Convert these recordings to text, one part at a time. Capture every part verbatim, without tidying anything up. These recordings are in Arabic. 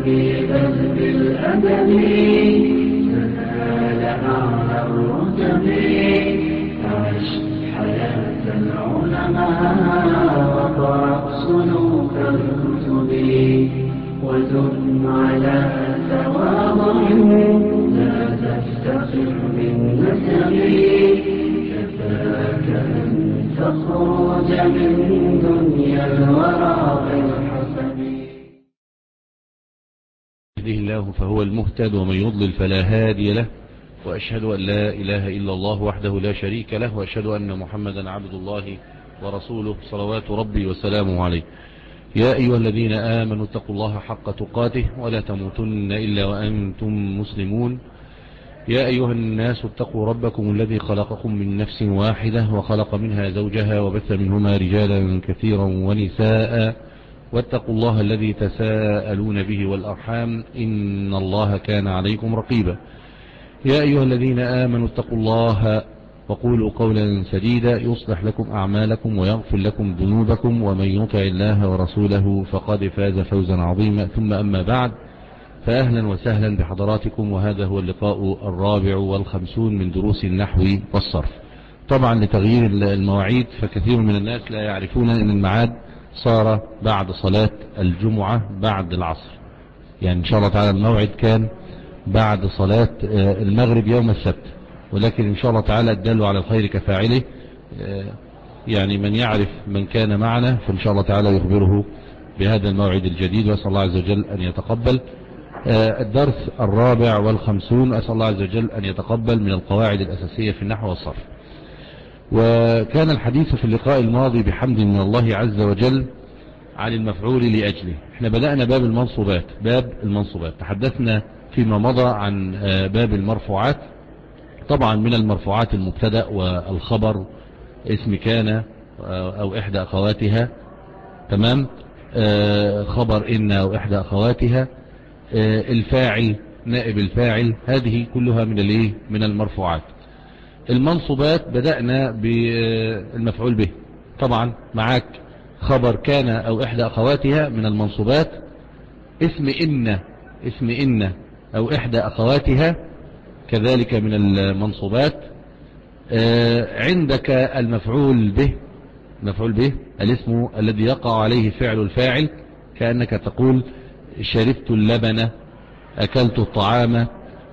بل بالأدب تنال أعلى الرتب. عش حياة العلماء وقرأ صنوف الكتب وثم على تواضع لا تفتخر بالنسب. كفاك أن تخرج من دنيا الورى بالحسب. يهده الله فهو المهتد ومن يضلل فلا هادي له، وأشهد أن لا إله إلا الله وحده لا شريك له، وأشهد أن محمدا عبد الله ورسوله صلوات ربي وسلامه عليه. يا أيها الذين آمنوا اتقوا الله حق تقاته ولا تموتن إلا وأنتم مسلمون. يا أيها الناس اتقوا ربكم الذي خلقكم من نفس واحدة وخلق منها زوجها وبث منهما رجالا كثيرا ونساء، واتقوا الله الذي تساءلون به والأرحام إن الله كان عليكم رقيبا. يا أيها الذين آمنوا اتقوا الله وقولوا قولا سديدا يصلح لكم أعمالكم ويغفر لكم ذنوبكم، ومن يطع الله ورسوله فقد فاز فوزا عظيما. ثم أما بعد، فأهلا وسهلا بحضراتكم، وهذا هو اللقاء الرابع والخمسون من دروس النحو والصرف. طبعا لتغيير المواعيد فكثير من الناس لا يعرفون أن الميعاد صار بعد صلاة الجمعة بعد العصر، يعني إن شاء الله تعالى الموعد كان بعد صلاة المغرب يوم السبت، ولكن إن شاء الله تعالى الدال على الخير كفاعله، يعني من يعرف من كان معنا فإن شاء الله تعالى يخبره بهذا الموعد الجديد، وأسأل الله عز وجل أن يتقبل. الدرس الرابع والخمسون أسأل الله عز وجل أن يتقبل من القواعد الأساسية في النحو والصرف. وكان الحديث في اللقاء الماضي بحمد من الله عز وجل عن المفعول لأجله. احنا بدأنا باب المنصوبات باب المنصوبات تحدثنا فيما مضى عن باب المرفوعات. طبعا من المرفوعات المبتدأ والخبر، اسم كان أو إحدى أخواتها، تمام، خبر إن أو إحدى أخواتها، الفاعل، نائب الفاعل، هذه كلها من الايه من المرفوعات. المنصوبات بدأنا بالمفعول به. طبعا معاك خبر كان أو إحدى أخواتها من المنصوبات، اسم إن اسم إن أو إحدى أخواتها كذلك من المنصوبات. عندك المفعول به، مفعول به الاسم الذي يقع عليه فعل الفاعل، كأنك تقول شربت اللبن، أكلت الطعام،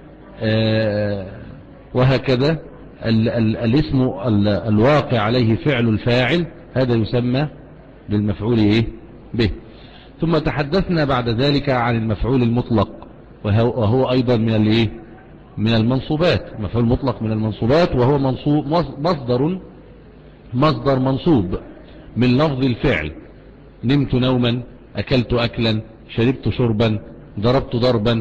وهكذا. ال ال الاسم ال الواقع عليه فعل الفاعل هذا يسمى بالمفعول إيه به. ثم تحدثنا بعد ذلك عن المفعول المطلق، وهو, وهو أيضا من الايه من المنصوبات. مفعول مطلق من المنصوبات، وهو منصوب مصدر مصدر منصوب من لفظ الفعل. نمت نوما، أكلت أكلا، شربت شربا، ضربت ضربا،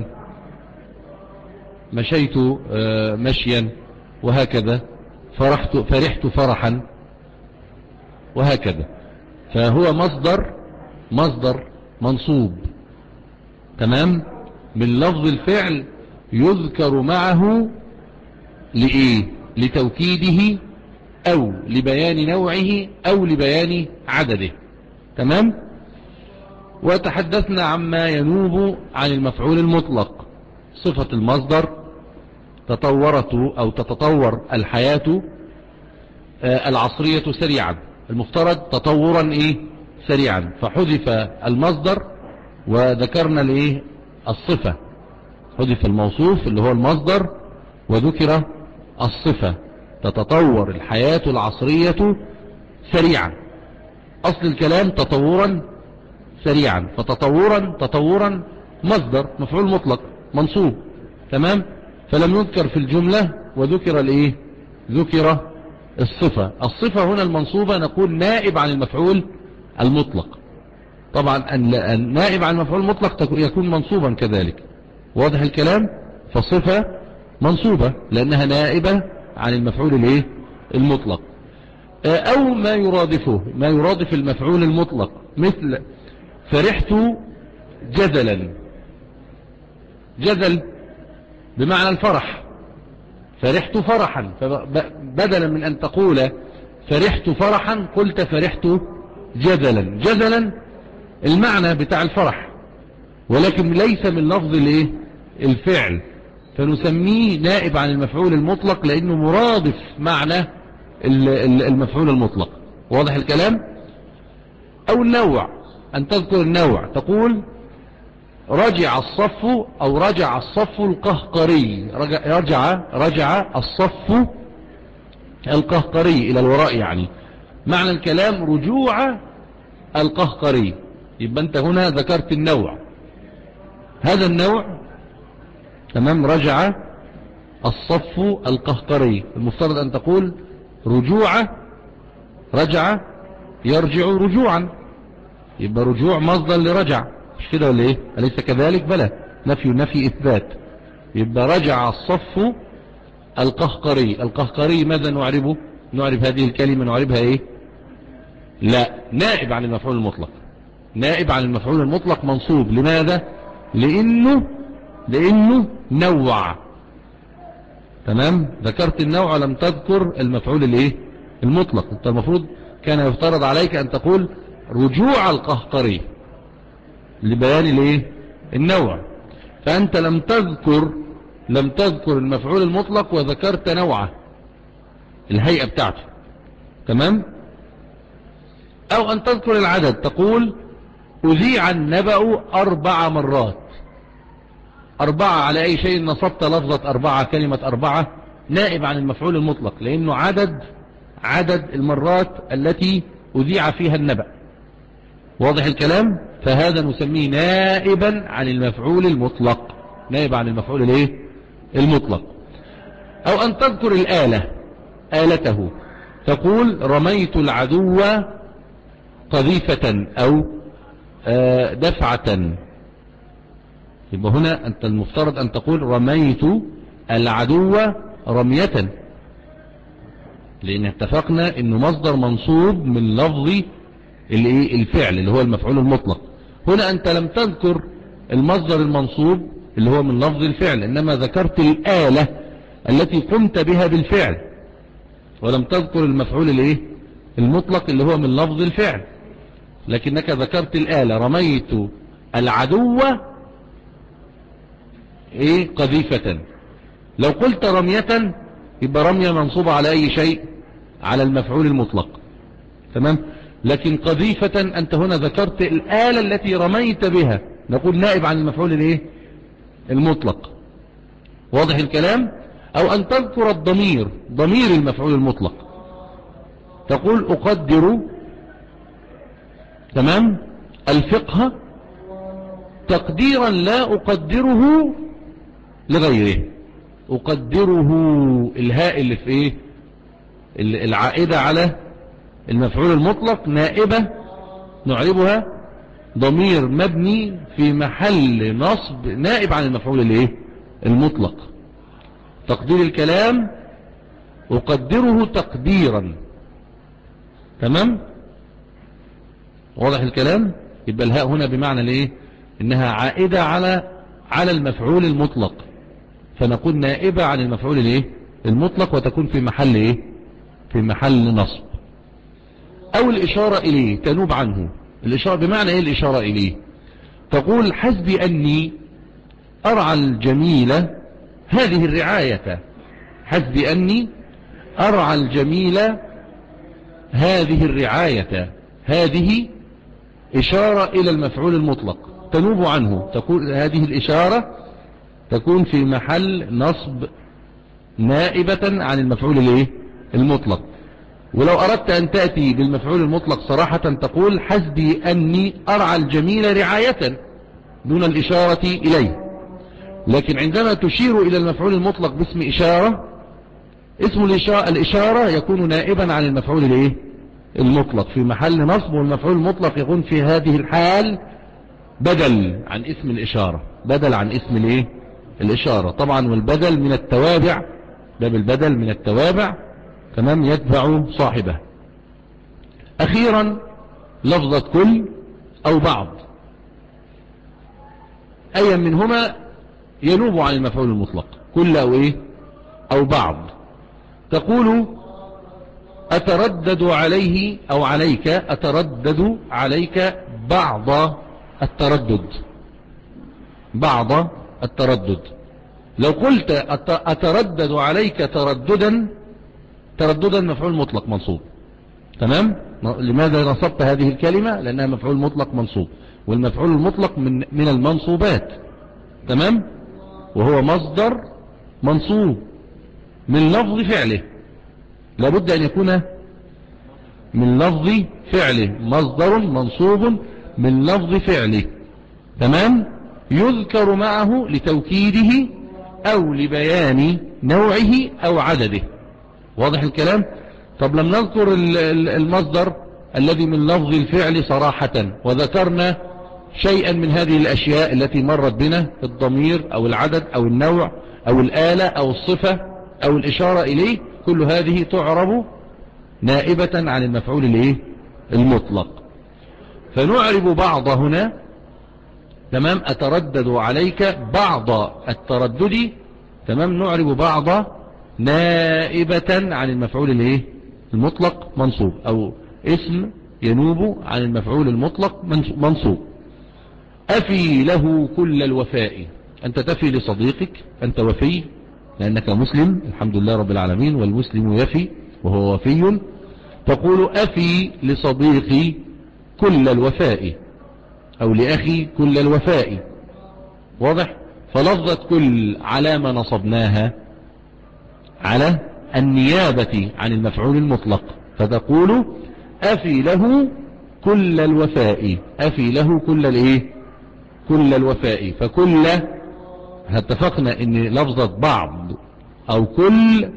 مشيت مشيا، وهكذا. فرحت فرحت فرحا، وهكذا. فهو مصدر مصدر منصوب، تمام، من لفظ الفعل يذكر معه لإيه لتوكيده أو لبيان نوعه أو لبيان عدده، تمام. وتحدثنا عما ينوب عن المفعول المطلق. صفة المصدر، تطورت أو تتطور الحياة العصرية سريعا، المفترض تطورا إيه سريعا، فحذف المصدر وذكرنا الإيه الصفة. حذف الموصوف اللي هو المصدر وذكر الصفة. تتطور الحياة العصرية سريعا، أصل الكلام تطورا سريعا، فتطورا تطورا مصدر مفعول مطلق منصوب، تمام. فلم يذكر في الجملة وذكر الايه ذكر الصفة. الصفة هنا المنصوبة نقول نائب عن المفعول المطلق. طبعا النائب عن المفعول المطلق يكون منصوبا كذلك، واضح الكلام. فالصفة منصوبة لأنها نائبة عن المفعول الايه المطلق، أو ما يرادفه ما يرادف المفعول المطلق، مثل فرحت جذلا. جذل بمعنى الفرح، فرحت فرحا، فبدلا من أن تقول فرحت فرحا قلت فرحت جذلا. جذلا المعنى بتاع الفرح، ولكن ليس من لفظ الايه الفعل، فنسميه نائب عن المفعول المطلق لأنه مرادف معنى المفعول المطلق. واضح الكلام؟ أو النوع، أن تذكر النوع تقول رجع الصف أو رجع الصف القهقري. رجع, رجع, رجع الصف القهقري إلى الوراء، يعني معنى الكلام رجوع القهقري. يبقى أنت هنا ذكرت النوع، هذا النوع تمام. رجع الصف القهقري، المفترض أن تقول رجوع، رجع يرجع رجوعا، يبقى رجوع مصدر لرجع، مش كده ولا ايه؟ أليس كذلك؟ بلى، نفي نفي إثبات. يبقى رجع الصف القهقري. القهقري ماذا نعربه؟ نعرب هذه الكلمة نعربها ايه؟ لا، نائب عن المفعول المطلق. نائب عن المفعول المطلق منصوب. لماذا؟ لأنه لأنه نوع. تمام. ذكرت النوع لم تذكر المفعول الايه المطلق. انت المفروض كان يفترض عليك أن تقول رجوع القهقري لبيان الايه النوع، فأنت لم تذكر لم تذكر المفعول المطلق وذكرت نوعه، الهيئة بتاعته. تمام. أو أن تذكر العدد، تقول أذيع النبأ أربع مرات. أربعة على أي شيء نصبت لفظة أربعة، كلمة أربعة نائب عن المفعول المطلق، لأنه عدد عدد المرات التي أذيع فيها النبأ. واضح الكلام؟ فهذا نسميه نائبا عن المفعول المطلق، نائب عن المفعول الايه المطلق. أو أن تذكر الآلة، آلته، تقول رميت العدو قذيفة أو دفعة. يبقى هنا أنت المفترض أن تقول رميت العدو رمية، لأن اتفقنا أنه مصدر منصوب من لفظ الفعل اللي هو المفعول المطلق. هنا أنت لم تذكر المصدر المنصوب اللي هو من لفظ الفعل، إنما ذكرت الآلة التي قمت بها بالفعل، ولم تذكر المفعول الايه المطلق اللي هو من لفظ الفعل، لكنك ذكرت الآلة. رميت العدو ايه قذيفة. لو قلت رمية يبقى رمية منصوبة على اي شيء؟ على المفعول المطلق. تمام. لكن قذيفة انت هنا ذكرت الآلة التي رميت بها، نقول نائب عن المفعول الايه المطلق. واضح الكلام؟ او ان تذكر الضمير، ضمير المفعول المطلق، تقول اقدر تمام الفقه تقديرا لا اقدره لغيره. اقدره، الهاء اللي في ايه العائدة على المفعول المطلق نائبة نعربها ضمير مبني في محل نصب نائب عن المفعول الايه المطلق. تقدير الكلام اقدره تقديرا. تمام. واضح الكلام؟ يبقى الهاء هنا بمعنى الايه انها عائدة على على المفعول المطلق، فنقول نائبة عن المفعول الايه المطلق، وتكون في محل ايه في محل نصب. او الاشارة اليه تنوب عنه. الاشارة بمعنى ايه الاشارة اليه؟ تقول حسبي اني ارعى الجميلة هذه الرعاية. حسبي اني ارعى الجميلة هذه الرعاية. هذه اشارة الى المفعول المطلق تنوب عنه، تكون هذه الاشارة تكون في محل نصب نائبة عن المفعول الايه المطلق. ولو اردت ان تأتي بالمفعول المطلق صراحة تقول حسبي اني ارعى الجميل رعاية دون الاشارة اليه. لكن عندما تشير الى المفعول المطلق باسم اشارة، اسم الاشارة يكون نائبا عن المفعول الايه المطلق في محل نصب، والمفعول المطلق يكون في هذه الحال بدل عن اسم الاشارة، بدل عن اسم الايه الاشارة. طبعا والبدل من التوابع، باب البدل من التوابع تمام يتبع صاحبه. اخيرا لفظة كل او بعض، اي منهما ينوب عن المفعول المطلق، كل او ايه او بعض. تقول اتردد عليه او عليك، اتردد عليك بعض التردد. بعض التردد. لو قلت أتردد عليك ترددا، ترددا مفعول مطلق منصوب. تمام؟ لماذا نصبت هذه الكلمة؟ لأنها مفعول مطلق منصوب، والمفعول المطلق من من المنصوبات. تمام؟ وهو مصدر منصوب من لفظ فعله، لابد أن يكون من لفظ فعله، مصدر منصوب من لفظ فعله. تمام؟ يذكر معه لتوكيده أو لبيان نوعه أو عدده. واضح الكلام؟ طب لم نذكر المصدر الذي من لفظ الفعل صراحة، وذكرنا شيئا من هذه الأشياء التي مرت بنا، الضمير أو العدد أو النوع أو الآلة أو الصفة أو الإشارة إليه، كل هذه تعرب نائبة عن المفعول الايه المطلق. فنعرب بعض هنا. تمام؟ أتردد عليك بعض التردد. تمام؟ نعرب بعض نائبة عن المفعول الايه المطلق منصوب، أو اسم ينوب عن المفعول المطلق منصوب. أفي له كل الوفاء، أنت تفي لصديقك، أنت وفي لأنك مسلم الحمد لله رب العالمين، والمسلم يفي وهو وفي. تقول أفي لصديقي كل الوفاء، أو لأخي كل الوفاء. واضح؟ فلفظة كل على ما نصبناها على النيابة عن المفعول المطلق، فتقول أفي له كل الوفاء، أفي له كل الايه كل الوفاء. فكل اتفقنا ان لفظة بعض او كل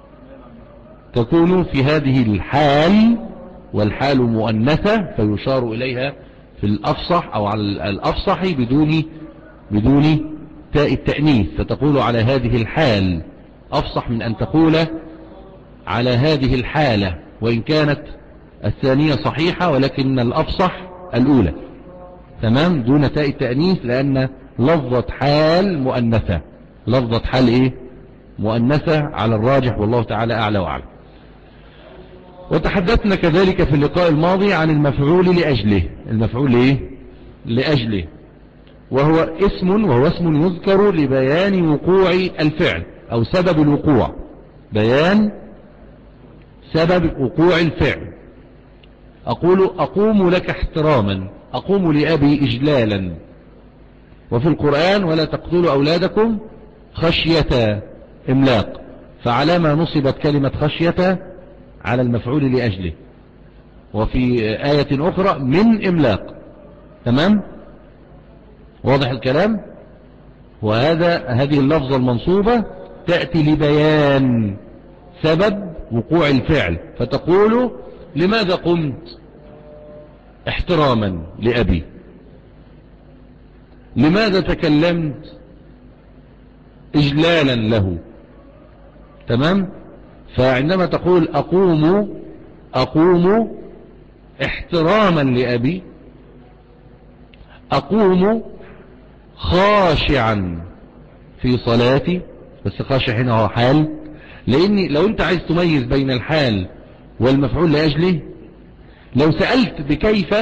تكون في هذه الحال، والحال مؤنثة فيشار اليها في الافصح او على الافصح بدون بدون تاء التأنيث، فتقول على هذه الحال افصح من ان تقول على هذه الحالة، وان كانت الثانية صحيحة ولكن الافصح الاولى. تمام؟ دون تاء التأنيث، لأن لفظة حال مؤنثة، لفظة حال إيه مؤنثة على الراجح، والله تعالى أعلى وأعلم. وتحدثنا كذلك في اللقاء الماضي عن المفعول لأجله. المفعول إيه لأجله، وهو اسم وهو اسم يذكر لبيان وقوع الفعل أو سبب الوقوع، بيان سبب وقوع الفعل. أقول أقوم لك احتراما، أقوم لأبي إجلالا. وفي القرآن ولا تقتلوا أولادكم خشية إملاق، فعلى ما نصبت كلمة خشية على المفعول لأجله. وفي آية أخرى من إملاق. تمام؟ واضح الكلام؟ وهذا هذه اللفظة المنصوبة تأتي لبيان سبب وقوع الفعل، فتقول لماذا قمت احتراما لأبي، لماذا تكلمت إجلالا له. تمام؟ فعندما تقول أقوم أقوم احتراما لأبي، أقوم خاشعا في صلاتي، بس خاشع هنا هو حال، لأني لو أنت عايز تميز بين الحال والمفعول لأجله، لو سألت بكيف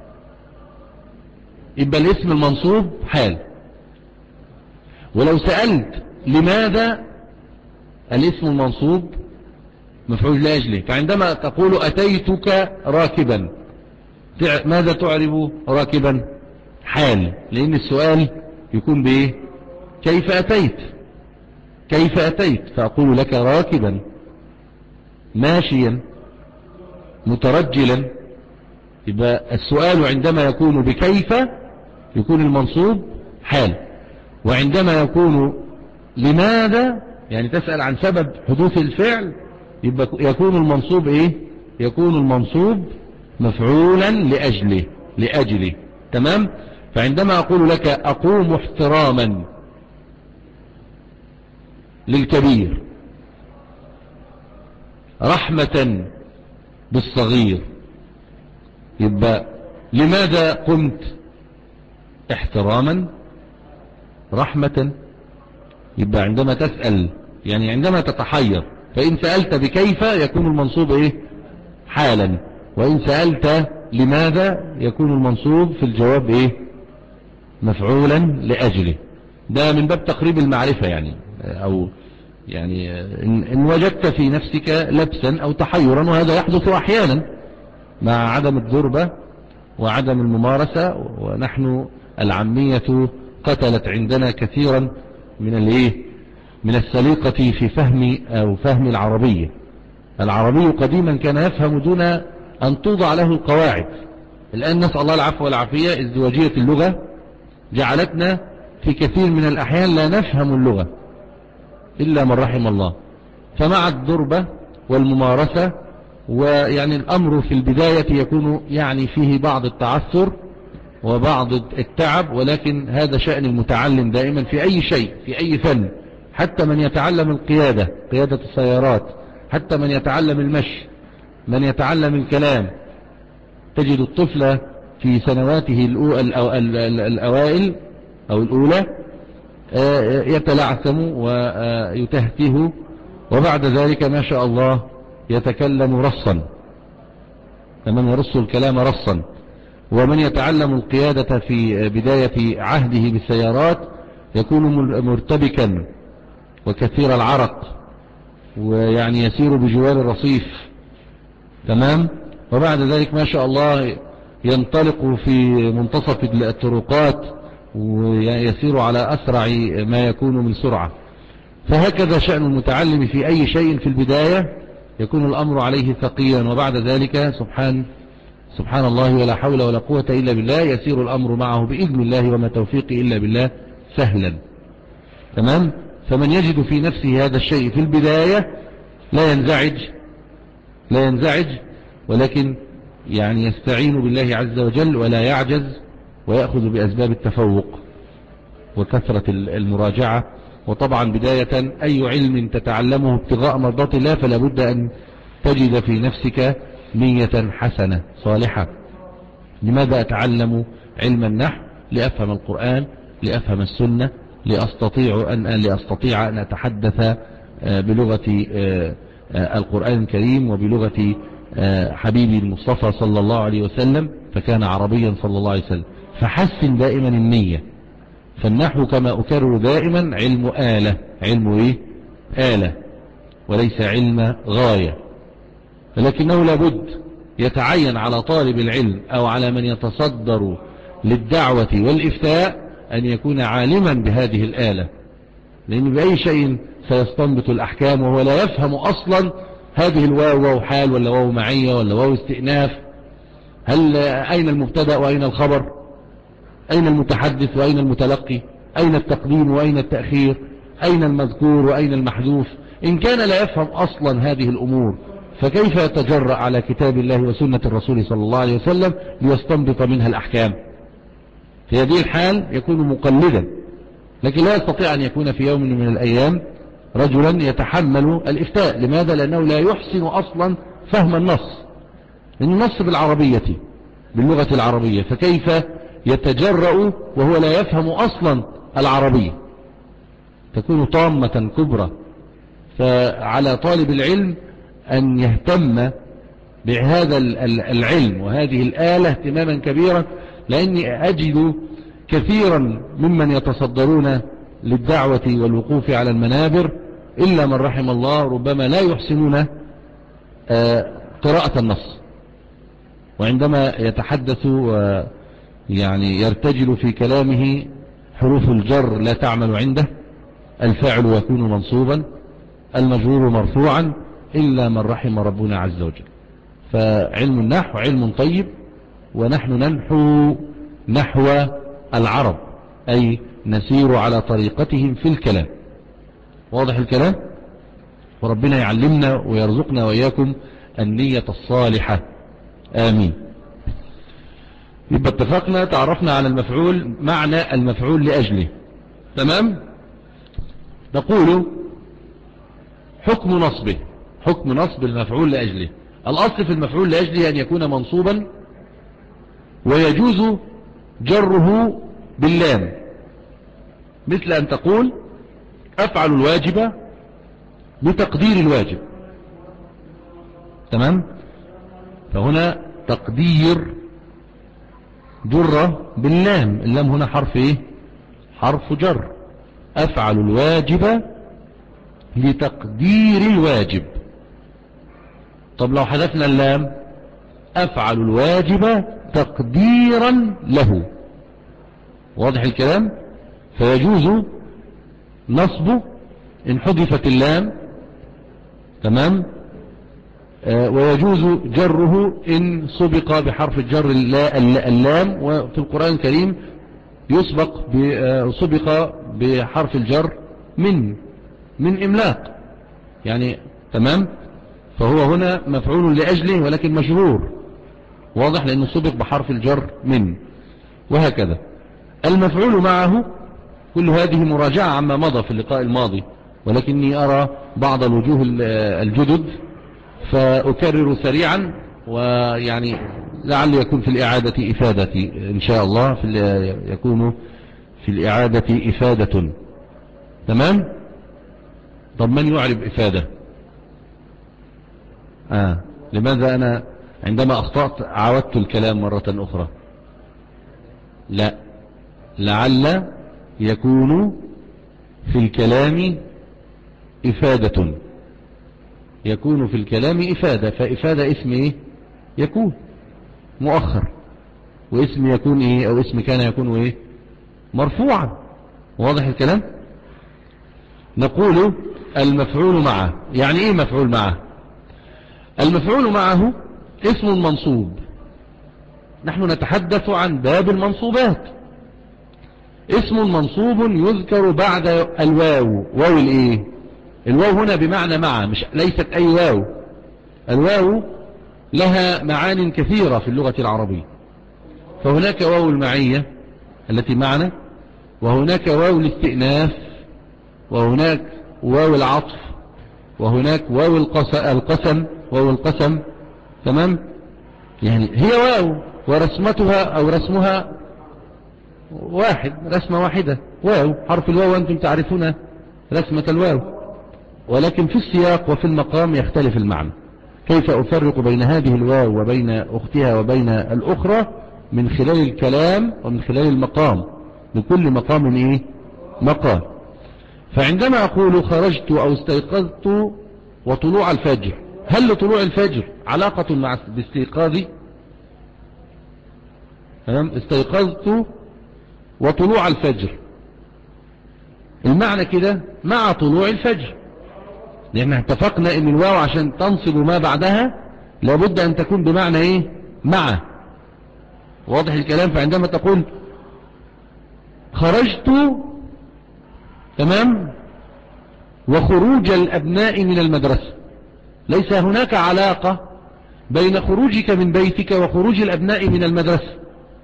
يبقى الاسم المنصوب حال، ولو سألت لماذا الاسم المنصوب مفعول لأجله. فعندما تقول أتيتك راكبا، ماذا تعرب راكبا؟ حال، لأن السؤال يكون بإيه؟ كيف أتيت، كيف أتيت، فأقول لك راكبا ماشيا مترجلا. يبقى السؤال عندما يكون بكيف يكون المنصوب حال، وعندما يكون لماذا يعني تسأل عن سبب حدوث الفعل يبقى يكون المنصوب ايه يكون المنصوب مفعولا لأجله لأجله. تمام؟ فعندما أقول لك أقوم احتراما للكبير رحمة بالصغير، يبقى لماذا قمت احتراما رحمة. يبقى عندما تسأل يعني عندما تتحير، فإن سألت بكيف يكون المنصوب ايه حالا، وإن سألت لماذا يكون المنصوب في الجواب ايه مفعولا لأجله. ده من باب تقريب المعرفة يعني، أو يعني إن, إن وجدت في نفسك لبسا أو تحيرا، وهذا يحدث أحيانا مع عدم الضربة وعدم الممارسة، ونحن العامية قتلت عندنا كثيرا من الايه من السليقة في فهم أو فهم العربية. العربي قديما كان يفهم دون أن توضع له القواعد. الآن نسأل الله العفو والعافية، ازدواجية اللغة جعلتنا في كثير من الأحيان لا نفهم اللغة إلا من رحم الله. فمع الضربة والممارسة، ويعني الأمر في البداية يكون يعني فيه بعض التعثر وبعض التعب، ولكن هذا شأن المتعلم دائما في أي شيء، في أي فن، حتى من يتعلم القيادة، قيادة السيارات، حتى من يتعلم المشي، من يتعلم الكلام. تجد الطفل في سنواته الأوائل أو الأولى يتلعثم ويتهته، وبعد ذلك ما شاء الله يتكلم رصا، فمن يرص الكلام رصا. ومن يتعلم القيادة في بداية عهده بالسيارات يكون مرتبكا وكثير العرق، ويعني يسير بجوار الرصيف، تمام. وبعد ذلك ما شاء الله ينطلق في منتصف الطرقات ويسير على أسرع ما يكون من سرعة. فهكذا شأن المتعلم في أي شيء، في البداية يكون الأمر عليه ثقيلا، وبعد ذلك سبحان سبحان الله ولا حول ولا قوة إلا بالله يسير الأمر معه بإذن الله، وما توفيقي إلا بالله سهلا، تمام. فمن يجد في نفسه هذا الشيء في البداية لا ينزعج لا ينزعج ولكن يعني يستعين بالله عز وجل ولا يعجز، ويأخذ بأسباب التفوق وكثرة المراجعة. وطبعا بداية أي علم تتعلمه ابتغاء مرضات الله فلا بد أن تجد في نفسك نية حسنة صالحة. لماذا أتعلم علم النحو؟ لأفهم القرآن، لأفهم السنة، لأستطيع أن لأستطيع أن أتحدث بلغة القرآن الكريم وبلغة حبيبي المصطفى صلى الله عليه وسلم، فكان عربيا صلى الله عليه وسلم. فحسن دائما النية. فالنحو كما أكرر دائما علم آلة، علم إيه؟ آلة، وليس علم غاية. لكنه لابد يتعين على طالب العلم أو على من يتصدر للدعوة والإفتاء أن يكون عالما بهذه الآلة، لأن بأي شيء سيستنبط الأحكام وهو لا يفهم أصلا هذه الواو واو حال ولا واو معية ولا واو استئناف. هل أين المبتدأ وأين الخبر؟ أين المتحدث وأين المتلقي؟ أين التقديم وأين التأخير؟ أين المذكور وأين المحذوف؟ إن كان لا يفهم أصلا هذه الأمور فكيف يتجرأ على كتاب الله وسنة الرسول صلى الله عليه وسلم ليستنبط منها الأحكام؟ في هذه الحال يكون مقلدا، لكن لا يستطيع أن يكون في يوم من الأيام رجلا يتحمل الإفتاء. لماذا؟ لأنه لا يحسن أصلا فهم النص، لأن النص بالعربية باللغة العربية، فكيف يتجرأ وهو لا يفهم أصلا العربية؟ تكون طامة كبرى. فعلى طالب العلم أن يهتم بهذا العلم وهذه الآلة اهتماما كبيرا، لأني أجد كثيرا ممن يتصدرون للدعوة والوقوف على المنابر إلا من رحم الله ربما لا يحسنون قراءة النص، وعندما يتحدث يعني يرتجل في كلامه حروف الجر لا تعمل عنده، الفاعل يكون منصوبا، المجرور مرفوعا، إلا من رحم ربنا عز وجل. فعلم النحو علم طيب، ونحن ننحو نحو العرب، أي نسير على طريقتهم في الكلام. واضح الكلام؟ وربنا يعلمنا ويرزقنا وإياكم النية الصالحة، آمين. يبقى اتفقنا، تعرفنا على المفعول، معنى المفعول لأجله، تمام. نقول حكم نصبه، حكم نصب المفعول لأجله. الأصل في المفعول لأجله أن يكون منصوبا، ويجوز جره باللام، مثل أن تقول أفعل الواجب بتقدير الواجب، تمام. فهنا تقدير جر باللام، اللام هنا حرف ايه؟ حرف جر، أفعل الواجب لتقدير الواجب. طب لو حذفنا اللام أفعل الواجب تقديرا له. واضح الكلام؟ فيجوز نصبه إن حذفت اللام، تمام، آه ويجوز جره إن سبق بحرف الجر اللام، وفي القرآن الكريم يسبق سبق بحرف الجر من من إملاق يعني، تمام. فهو هنا مفعول لأجله ولكن مجرور، واضح، لأنه سبق بحرف الجر من. وهكذا المفعول معه. كل هذه مراجعة عما مضى في اللقاء الماضي، ولكني أرى بعض الوجوه الجدد فأكرر سريعا، ويعني لعل يكون في الإعادة إفادة إن شاء الله، في يكون في الإعادة إفادة. تمام. طب من يعرب إفادة؟ آه. لماذا أنا عندما أخطأت عاودت الكلام مرة أخرى؟ لا، لعل يكون في الكلام إفادة، يكون في الكلام إفادة. فإفادة اسم إيه؟ يكون مؤخر، واسم يكون إيه؟ أو اسم كان يكون إيه؟ مرفوعا. واضح الكلام؟ نقول المفعول معه. يعني إيه مفعول معه؟ المفعول معه اسم منصوب. نحن نتحدث عن باب المنصوبات. اسم منصوب يذكر بعد الواو. واو الايه؟ الواو هنا بمعنى مع، مش ليست اي واو. الواو لها معان كثيرة في اللغة العربية. فهناك واو المعية التي معنا، وهناك واو الاستئناف، وهناك واو العطف، وهناك واو القسم، واو القسم. تمام. يعني هي واو ورسمتها او رسمها واحد، رسمة واحدة، واو، حرف الواو أنتم تعرفون رسمة الواو، ولكن في السياق وفي المقام يختلف المعنى. كيف أفرق بين هذه الواو وبين أختها وبين الأخرى؟ من خلال الكلام ومن خلال المقام. لكل مقام إيه؟ مقام. فعندما أقول خرجت أو استيقظت وطلوع الفجر، هل لطلوع الفجر علاقة مع باستيقاظي؟ استيقظت وطلوع الفجر، المعنى كده مع طلوع الفجر، لأن اتفقنا ان الواو عشان تنصب ما بعدها لابد ان تكون بمعنى ايه؟ مع. واضح الكلام؟ فعندما تقول خرجت، تمام، وخروج الابناء من المدرسة، ليس هناك علاقة بين خروجك من بيتك وخروج الابناء من المدرسة،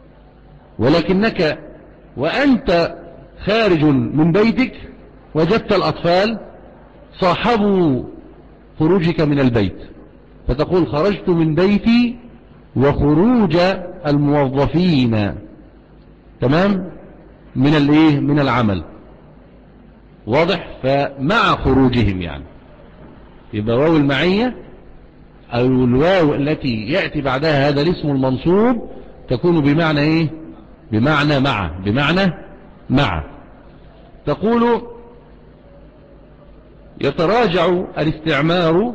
ولكنك وأنت خارج من بيتك وجدت الأطفال صاحبوا خروجك من البيت، فتقول خرجت من بيتي وخروج الموظفين، تمام، من الايه؟ من العمل. واضح؟ فمع خروجهم يعني، يبقى واو المعية أو الواو التي يأتي بعدها هذا الاسم المنصوب تكون بمعنى ايه؟ بمعنى مع، بمعنى مع. تقول يتراجع الاستعمار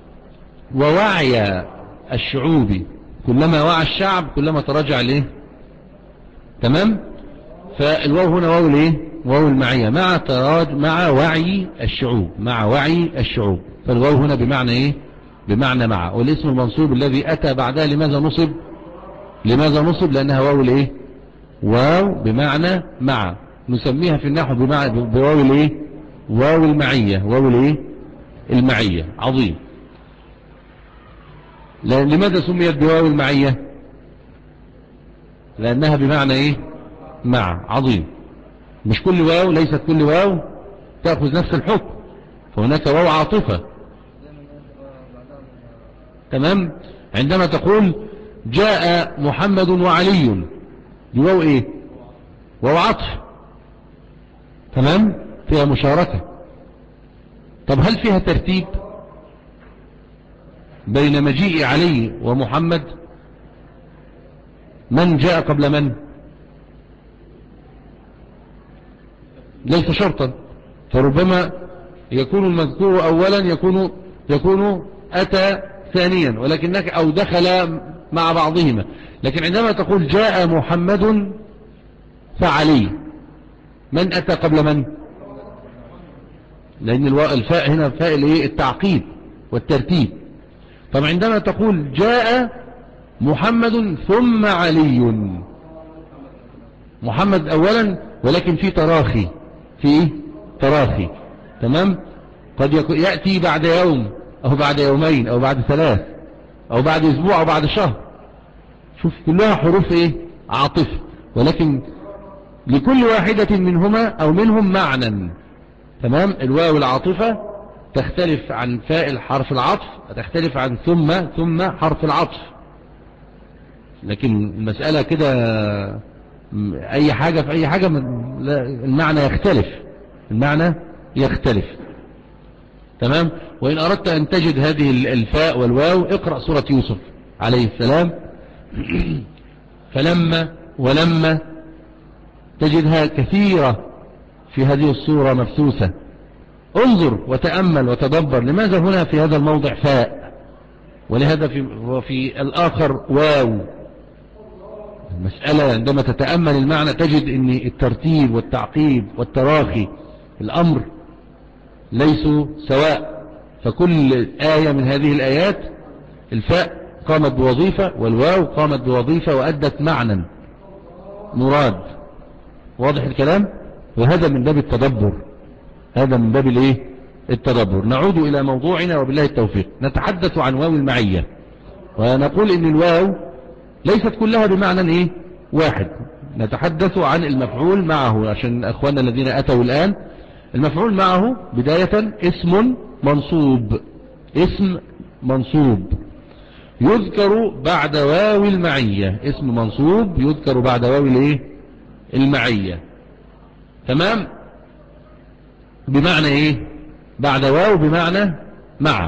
ووعي الشعوب، كلما وعى الشعب كلما تراجع ليه؟ تمام. فالواو هنا واو ليه؟ واو المعية، مع تراج مع وعي الشعوب، مع وعي الشعوب. فالواو هنا بمعنى ايه؟ بمعنى مع. والاسم المنصوب الذي اتى بعدها لماذا نصب؟ لماذا نصب؟ لانها واو الايه؟ واو بمعنى مع. نسميها في النحو بمعنى بواو الايه؟ واو المعية، واو الايه؟ المعية. عظيم. لماذا سميت بواو المعية؟ لانها بمعنى ايه؟ مع. عظيم. مش كل واو، ليست كل واو تأخذ نفس الحكم، فهناك واو عاطفة. تمام. عندما تقول جاء محمد وعلي، دي واو ايه؟ واو عطف، تمام، فيها مشاركة. طب هل فيها ترتيب بين مجيء علي ومحمد؟ من جاء قبل من؟ ليس شرطا. فربما يكون المذكور أولا يكون يكون أتى ثانيا، ولكنك أو دخل مع بعضهما. لكن عندما تقول جاء محمد فعلي، من أتى قبل من؟ لأن الفاء هنا فاء التعقيب والترتيب. طب عندما تقول جاء محمد ثم علي، محمد أولا ولكن في تراخي، في تراخي، تمام؟ قد يأتي بعد يوم أو بعد يومين أو بعد ثلاث أو بعد أسبوع أو بعد شهر. شوف كلها حروف إيه؟ عاطف، ولكن لكل واحدة منهما أو منهم معنى، تمام؟ الواو العاطفة تختلف عن فاء حرف العطف، تختلف عن ثم ثم حرف العطف. لكن المسألة كده أي حاجة في أي حاجة المعنى يختلف، المعنى يختلف، تمام؟ وإن أردت أن تجد هذه الفاء والواو اقرأ سورة يوسف عليه السلام فلما ولما تجدها كثيرة في هذه السورة مبثوثة. انظر وتأمل وتدبر لماذا هنا في هذا الموضع فاء ولهذا في, وفي الآخر واو. المسألة عندما تتأمل المعنى تجد أن الترتيب والتعقيب والتراخي الأمر ليسوا سواء. فكل آية من هذه الآيات الفاء قامت بوظيفة والواو قامت بوظيفة وأدت معنى مراد. واضح الكلام؟ وهذا من باب التدبر، هذا من باب الايه؟ التدبر. نعود إلى موضوعنا وبالله التوفيق. نتحدث عن واو المعية، ونقول إن الواو ليست كلها بمعنى ايه؟ واحد. نتحدث عن المفعول معه عشان أخواننا الذين أتوا الآن. المفعول معه بداية اسم منصوب، اسم منصوب يذكر بعد واو المعية، اسم منصوب يذكر بعد واو الايه؟ المعية، تمام؟ بمعنى ايه؟ بعد واو بمعنى مع،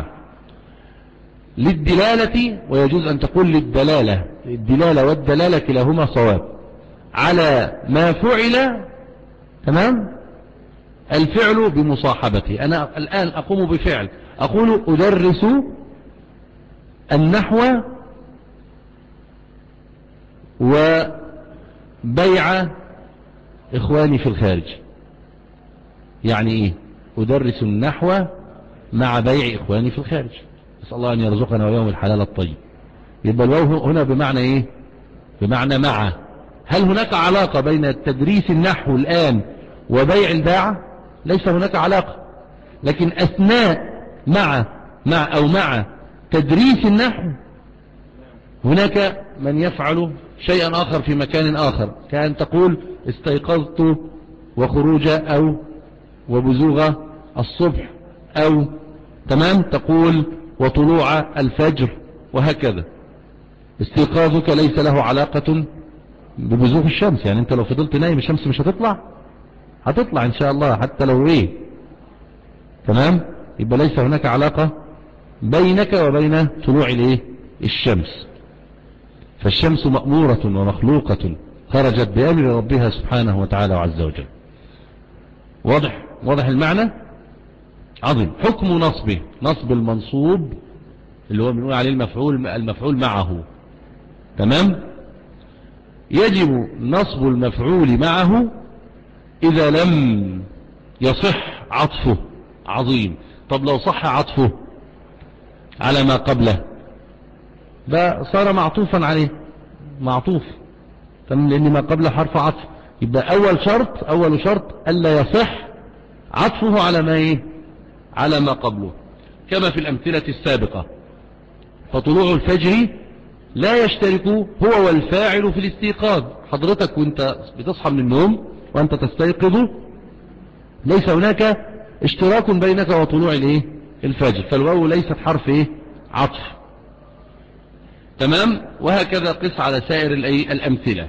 للدلالة، ويجوز ان تقول للدلالة. الدلالة والدلالة كلاهما صواب على ما فعل، تمام؟ الفعل بمصاحبته. انا الان اقوم بفعل، اقول ادرس النحو وبيع اخواني في الخارج. يعني ايه؟ ادرس النحو مع بيع اخواني في الخارج. نسأل الله ان يرزقنا ويوم الحلال الطيب. يبقى الواو هنا بمعنى ايه؟ بمعنى مع. هل هناك علاقة بين تدريس النحو الان وبيع الباعة؟ ليس هناك علاقة، لكن اثناء مع مع او مع تدريس النحو هناك من يفعل شيئا آخر في مكان آخر، كأن تقول استيقظت وخروج أو وبزوغ الصبح، أو تمام تقول وطلوع الفجر، وهكذا. استيقاظك ليس له علاقة ببزوغ الشمس، يعني انت لو فضلت نايم الشمس مش هتطلع، هتطلع ان شاء الله حتى لو ايه، تمام؟ يبقى ليس هناك علاقة بينك وبين طلوع الايه؟ الشمس. فالشمس مأمورة ومخلوقة خرجت بأمر ربها سبحانه وتعالى وعز وجل. واضح؟ واضح المعنى؟ عظيم. حكم نصبه، نصب المنصوب اللي هو بنقول عليه المفعول المفعول معه، تمام؟ يجب نصب المفعول معه إذا لم يصح عطفه. عظيم. طب لو صح عطفه على ما قبله ده صار معطوفا عليه، معطوف، تمام؟ لأن ما قبله حرف عطف. يبقى أول شرط أول شرط ألا يصح عطفه على ما إيه؟ على ما قبله، كما في الأمثلة السابقة. فطلوع الفجر لا يشترك هو والفاعل في الاستيقاظ. حضرتك وانت بتصحى من النوم وانت تستيقظ ليس هناك اشتراك بينك وطلوع الايه؟ الفجر، فالواو ليست حرف ايه؟ عطف، تمام؟ وهكذا قس على سائر الأمثلة.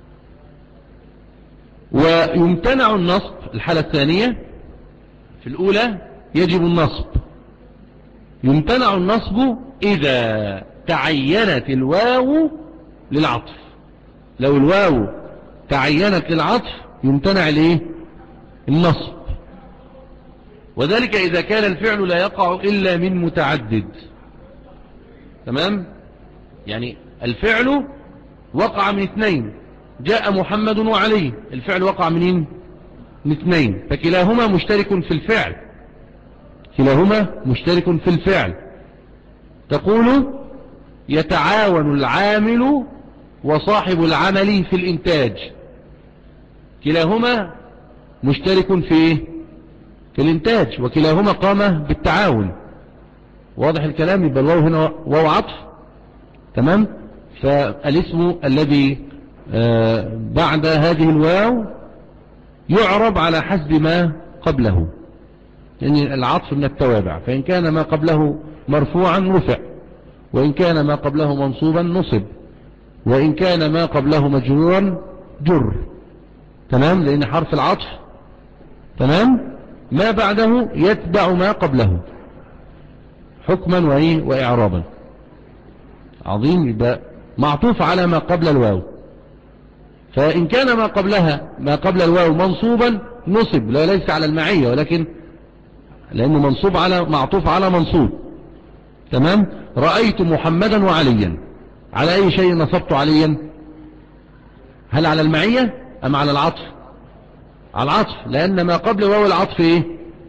ويمتنع النصب الحالة الثانية. في الأولى يجب النصب، يمتنع النصب إذا تعينت الواو للعطف. لو الواو تعينت للعطف يمتنع الايه؟ النصب. وذلك إذا كان الفعل لا يقع إلا من متعدد. تمام؟ يعني الفعل وقع من اثنين، جاء محمد وعلي، الفعل وقع منين؟ من اثنين، فكلاهما مشترك في الفعل، كلاهما مشترك في الفعل. تقول يتعاون العامل وصاحب العمل في الإنتاج، كلاهما مشترك في في الإنتاج وكلاهما قام بالتعاون. واضح الكلام؟ يبقى الواو هنا واو عطف. تمام؟ فالاسم الذي آه بعد هذه الواو يعرب على حسب ما قبله، يعني العطف من التوابع، فإن كان ما قبله مرفوعا رفع، وإن كان ما قبله منصوبا نصب، وإن كان ما قبله مجرورا جر. تمام؟ لأن حرف العطف تمام ما بعده يتبع ما قبله حكما وإيه وإعرابا. عظيم. يبقى معطوف على ما قبل الواو، فإن كان ما قبلها ما قبل الواو منصوبا نصب، لا ليس على المعية ولكن لأنه منصوب على معطوف على منصوب. تمام؟ رأيت محمدا وعليا، على أي شيء نصبت عليا؟ هل على المعية أم على العطف؟ على العطف، لأن ما قبل واو العطف إيه؟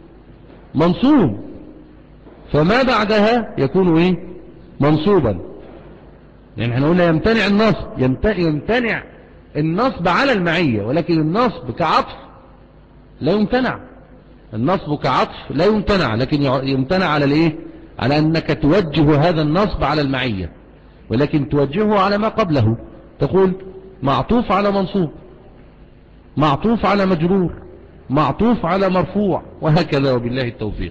منصوب، فما بعدها يكون إيه؟ منصوبا. يعني احنا قلنا يمتنع النصب، يمتنع النصب على المعية، ولكن النصب كعطف لا يمتنع، النصب كعطف لا يمتنع، لكن يمتنع على الايه؟ على انك توجه هذا النصب على المعية، ولكن توجهه على ما قبله. تقول معطوف على منصوب، معطوف على مجرور، معطوف على مرفوع، وهكذا، وبالله التوفيق.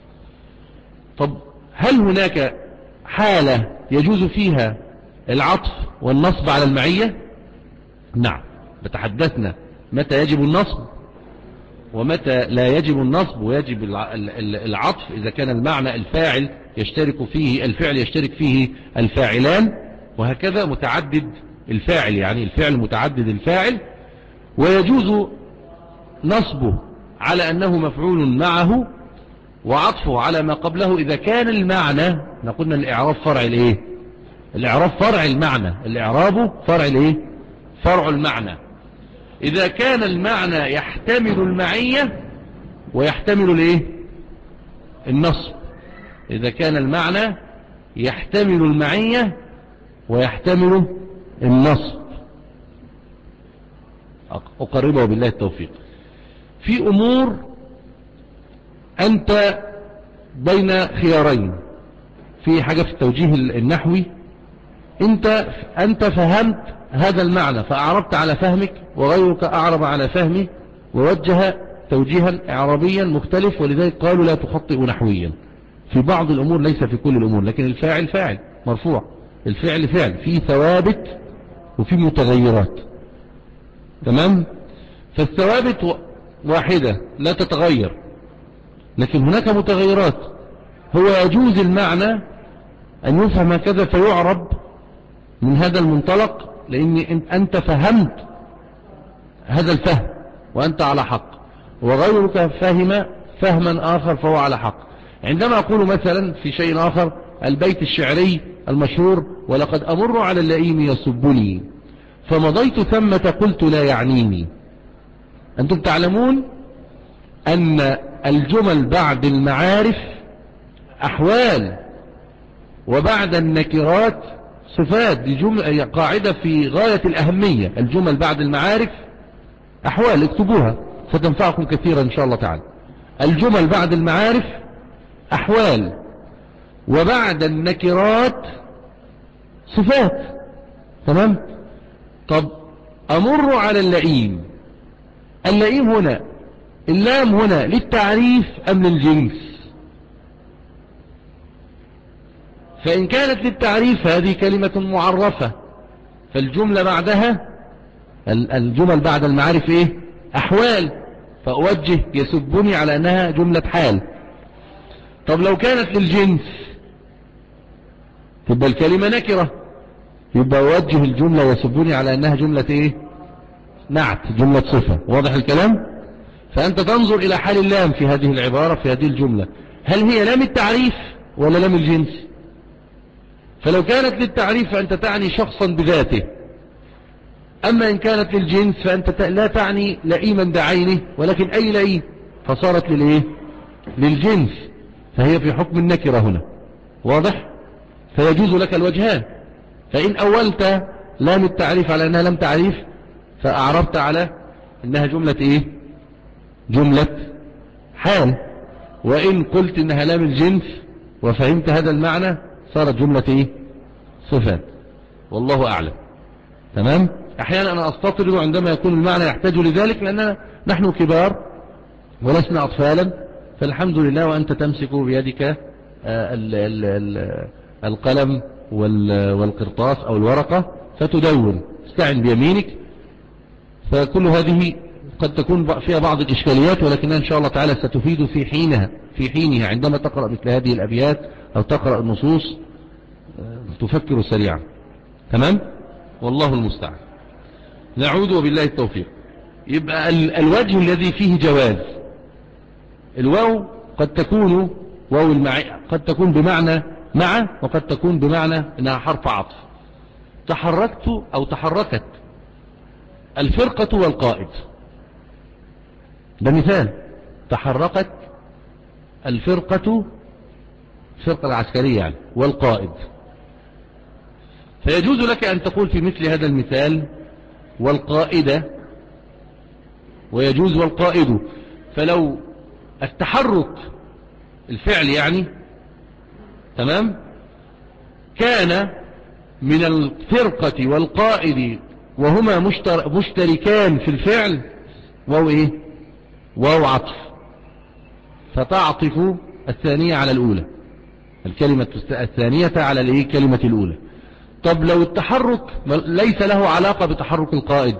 طب هل هناك حالة يجوز فيها العطف والنصب على المعية؟ نعم، بتحدثنا متى يجب النصب ومتى لا يجب النصب ويجب العطف، إذا كان المعنى الفاعل يشترك فيه الفعل يشترك فيه الفاعلان، وهكذا متعدد الفاعل، يعني الفعل متعدد الفاعل، ويجوز نصبه على أنه مفعول معه وعطفه على ما قبله إذا كان المعنى، نقولنا الإعراب فرع الإيه؟ الإعراب فرع المعنى، الإعراب فرع الإيه؟ فرع المعنى. إذا كان المعنى يحتمل المعية ويحتمل الإيه؟ النصب، إذا كان المعنى يحتمل المعية ويحتمل النصب. أقربه بالله التوفيق. في أمور أنت بين خيارين، في حاجة في التوجيه النحوي، أنت أنت فهمت هذا المعنى فأعربت على فهمك، وغيرك أعرب على فهمه ووجه توجيها إعرابيا مختلف، ولذلك قالوا لا تخطئ نحويا في بعض الأمور، ليس في كل الأمور، لكن الفاعل فاعل مرفوع، الفعل فعل، في ثوابت وفي متغيرات. تمام؟ فالثوابت واحدة لا تتغير، لكن هناك متغيرات. هو يجوز المعنى أن يفهم هكذا فيعرب من هذا المنطلق، لأن أنت فهمت هذا الفهم وأنت على حق، وغيرك فهم فهما آخر فهو على حق. عندما أقول مثلا في شيء آخر البيت الشعري المشهور ولقد أمر على اللئيم يسبني فمضيت ثمة قلت لا يعنيني، أنتم تعلمون أن الجمل بعد المعارف أحوال وبعد النكرات صفات، دي جملة قاعدة في غاية الأهمية. الجمل بعد المعارف أحوال، اكتبوها ستنفعكم كثيرا إن شاء الله تعالى. الجمل بعد المعارف أحوال وبعد النكرات صفات. تمام؟ طب أمر على اللئيم، اللئيم هنا اللام هنا للتعريف أم للجنس؟ فإن كانت للتعريف هذه كلمة معرفة، فالجملة بعدها الجمل بعد المعارف إيه؟ أحوال، فأوجه يسبني على أنها جملة حال. طب لو كانت للجنس تبقى الكلمة نكرة، يبقى أوجه الجملة يسبني على أنها جملة إيه؟ نعت، جملة صفة. واضح الكلام؟ فأنت تنظر إلى حال اللام في هذه العبارة في هذه الجملة، هل هي لام التعريف ولا لام الجنس؟ فلو كانت للتعريف فأنت تعني شخصا بذاته، أما إن كانت للجنس فأنت لا تعني لئيما بعينه ولكن أي لئيم، فصارت للإيه؟ للجنس، فهي في حكم النكرة هنا. واضح؟ فيجوز لك الوجهان، فإن أولت لام التعريف على أنها لام تعريف فأعربت على أنها جملة إيه؟ جملة حال، وإن قلت أنها لام الجنس وفهمت هذا المعنى صارت جملة إيه؟ صفات. والله أعلم. تمام؟ أحيانا أنا أستطرد عندما يكون المعنى يحتاج لذلك، لأننا نحن كبار ولسنا أطفالا، فالحمد لله وأنت تمسك بيدك ال ال ال القلم والقرطاس أو الورقة فتدون، استعن بيمينك، فكل هذه قد تكون فيها بعض الإشكاليات، ولكنها إن شاء الله تعالى ستفيد في حينها في حينها عندما تقرأ مثل هذه الأبيات أو تقرأ النصوص تفكر سريعا. تمام؟ والله المستعان. نعود وبالله التوفيق. يبقى الوجه الذي فيه جواز، الواو قد تكون واو المعي قد تكون بمعنى مع، وقد تكون بمعنى انها حرف عطف. تحركت او تحركت الفرقة والقائد، ده مثال. تحركت الفرقة، الفرقة العسكرية يعني، والقائد. فيجوز لك ان تقول في مثل هذا المثال والقائدة، ويجوز والقائد. فلو التحرك الفعل يعني تمام كان من الفرقة والقائد وهما مشتر مشتركان في الفعل، واو ايه؟ واو عطف، فتعطف الثانية على الأولى، الكلمة الثانية على الايه؟ الكلمة الأولى. طب لو التحرك ليس له علاقة بتحرك القائد،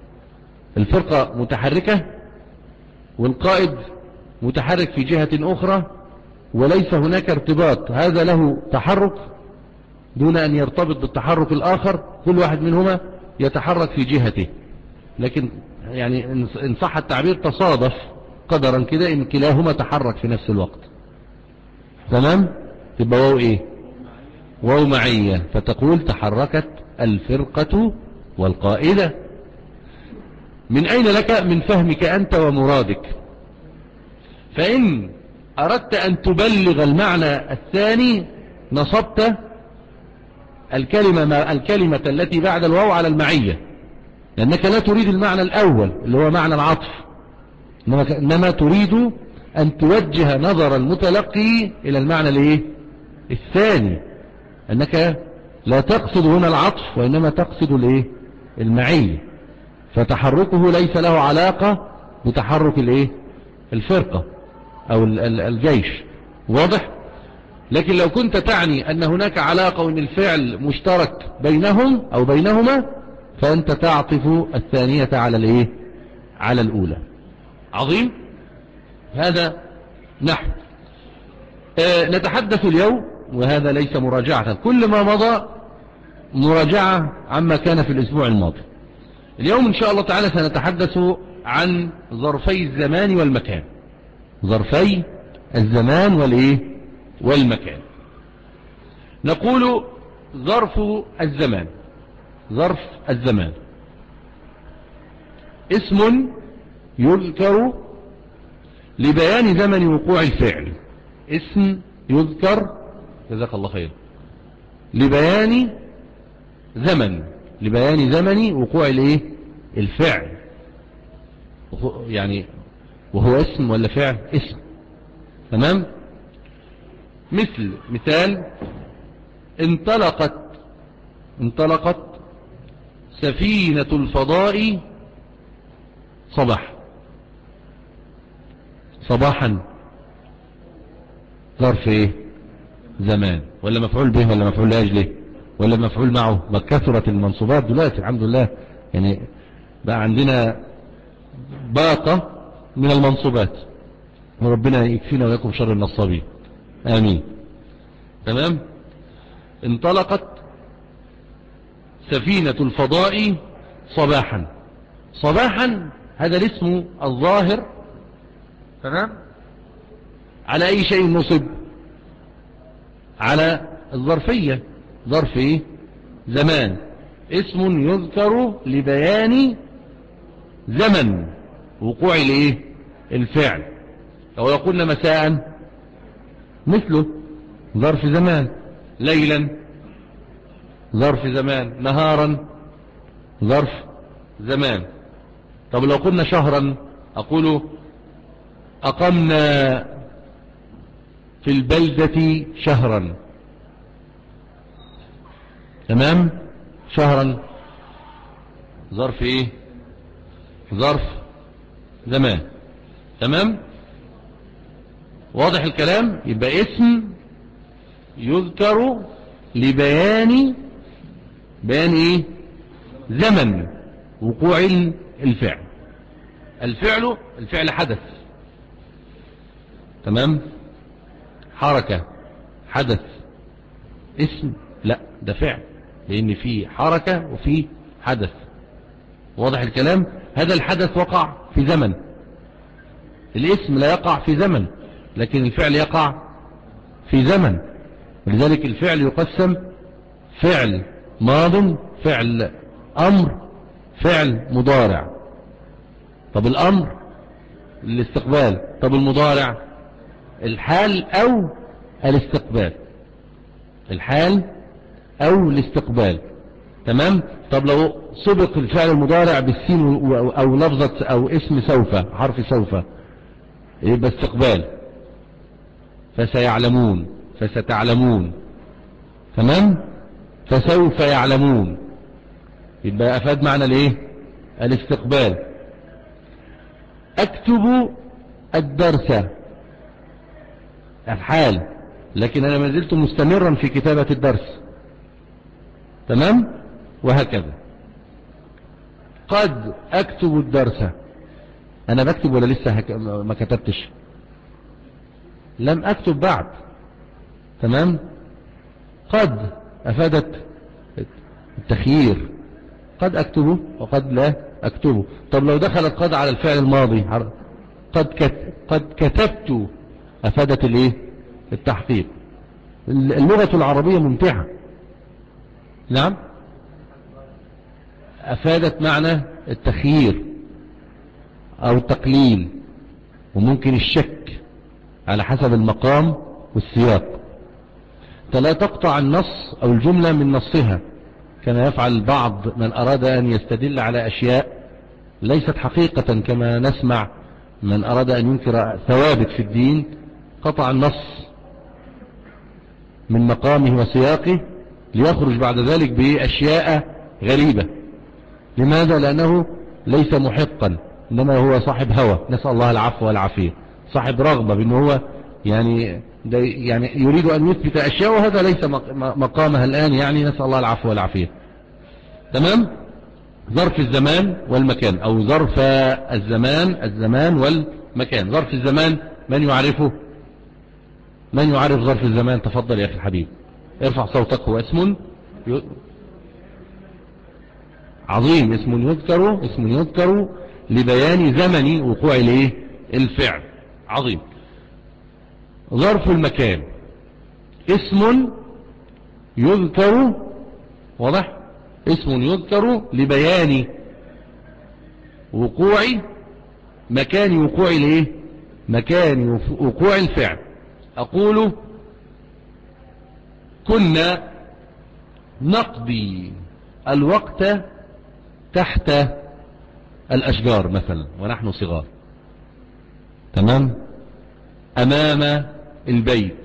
الفرقة متحركة والقائد متحرك في جهة أخرى وليس هناك ارتباط، هذا له تحرك دون أن يرتبط بالتحرك الآخر، كل واحد منهما يتحرك في جهته، لكن يعني إن صح التعبير تصادف قدرا كده إن كلاهما تحرك في نفس الوقت. تمام؟ تبقى واو إيه؟ واو معية، فتقول تحركت الفرقة والقائدة. من أين لك؟ من فهمك أنت ومرادك. فإن أردت أن تبلغ المعنى الثاني نصبت الكلمة, الكلمة التي بعد الواو على المعية، لأنك لا تريد المعنى الأول اللي هو معنى العطف، إنما تريد أن توجه نظر المتلقي إلى المعنى الايه؟ الثاني، أنك لا تقصد هنا العطف وإنما تقصد الايه؟ المعية، فتحركه ليس له علاقة بتحرك الايه؟ الفرقة أو الجيش. واضح؟ لكن لو كنت تعني أن هناك علاقة وأن الفعل مشترك بينهم أو بينهما فأنت تعطف الثانية على الايه؟ على الأولى. عظيم. هذا نحو. آه نتحدث اليوم، وهذا ليس مراجعة، كل ما مضى مراجعة عما كان في الأسبوع الماضي. اليوم إن شاء الله تعالى سنتحدث عن ظرفي الزمان والمكان، ظرفي الزمان والإيه؟ والمكان. نقول ظرف الزمان، ظرف الزمان اسم يذكر لبيان زمن وقوع الفعل، اسم يذكر جزاك الله خير لبيان زمن لبيان زمن وقوع الايه؟ الفعل، يعني وهو اسم ولا فعل؟ اسم. تمام. مثل مثال انطلقت انطلقت سفينة الفضاء صباح، صباحا ظرف ايه؟ زمان، ولا مفعول به ولا مفعول لاجله ولا مفعول معه؟ ما كثرت المنصوبات دلوقتي الحمد لله، يعني بقى عندنا باقة من المنصوبات، وربنا يكفينا ويكم شر النصابين، آمين. تمام. انطلقت سفينة الفضاء صباحا، صباحا هذا الاسم الظاهر تمام. على أي شيء نصب؟ على الظرفية، ظرف إيه؟ زمان، اسم يذكر لبيان زمن وقوع الإيه؟ الفعل. لو يقولنا مساء مثله ظرف زمان، ليلا ظرف زمان، نهارا ظرف زمان. طب لو قلنا شهرا أقول أقمنا في البلدة شهرا، تمام. شهرا ظرف ايه؟ ظرف زمان، تمام. واضح الكلام؟ يبقى اسم يذكر لبيان بيان ايه؟ زمن وقوع الفعل. الفعل الفعل حدث، تمام. حركة حدث، اسم لا ده فعل، لان في حركة وفي حدث. واضح الكلام؟ هذا الحدث وقع في زمن، الاسم لا يقع في زمن، لكن الفعل يقع في زمن. ولذلك الفعل يقسم فعل ماض، فعل امر، فعل مضارع. طب الامر الاستقبال، طب المضارع الحال او الاستقبال، الحال او الاستقبال، تمام. طب لو سبق الفعل المضارع بالسين او لفظة او اسم سوف، حرف سوف، يبقى استقبال. فسيعلمون، فستعلمون، تمام. فسوف يعلمون، يبقى افاد معنى الايه؟ الاستقبال. اكتب الدرس الحال، لكن انا ما زلت مستمرا في كتابة الدرس، تمام. وهكذا. قد اكتب الدرس، انا بكتب ولا لسه هك... ما كتبتش؟ لم اكتب بعد، تمام. قد افادت التخيير، قد اكتبه وقد لا اكتبه. طب لو دخلت قد على الفعل الماضي، قد كت... قد كتبت، افادت الايه؟ التحقيق. اللغة العربية ممتعة، نعم. افادت معنى التخيير او التقليل، وممكن الشك على حسب المقام والسياق. فلا تقطع النص او الجملة من نصها، كما يفعل بعض من اراد ان يستدل على اشياء ليست حقيقة، كما نسمع من اراد ان ينكر ثوابت في الدين قطع النص من مقامه وسياقه ليخرج بعد ذلك باشياء غريبة. لماذا؟ لانه ليس محقا، انما هو صاحب هوى، نسأل الله العفو والعافية، صاحب رغبة بانه هو يعني يعني يريد ان يثبت اشياء، وهذا ليس مقامها الان، يعني نسأل الله العفو والعافية، تمام. ظرف الزمان والمكان، او ظرف الزمان، الزمان والمكان. ظرف الزمان من يعرفه؟ من يعرف ظرف الزمان؟ تفضل يا اخي الحبيب، ارفع صوتك. هو اسم ي... عظيم، اسم يذكر، اسم يذكر لبيان زمن وقوع الايه؟ الفعل، عظيم. ظرف المكان اسم يذكر، واضح، اسم يذكر لبيان وقوع مكان وقوع الايه؟ مكان وقوع الفعل. اقول كنا نقضي الوقت تحت الاشجار مثلا ونحن صغار، تمام. امام البيت،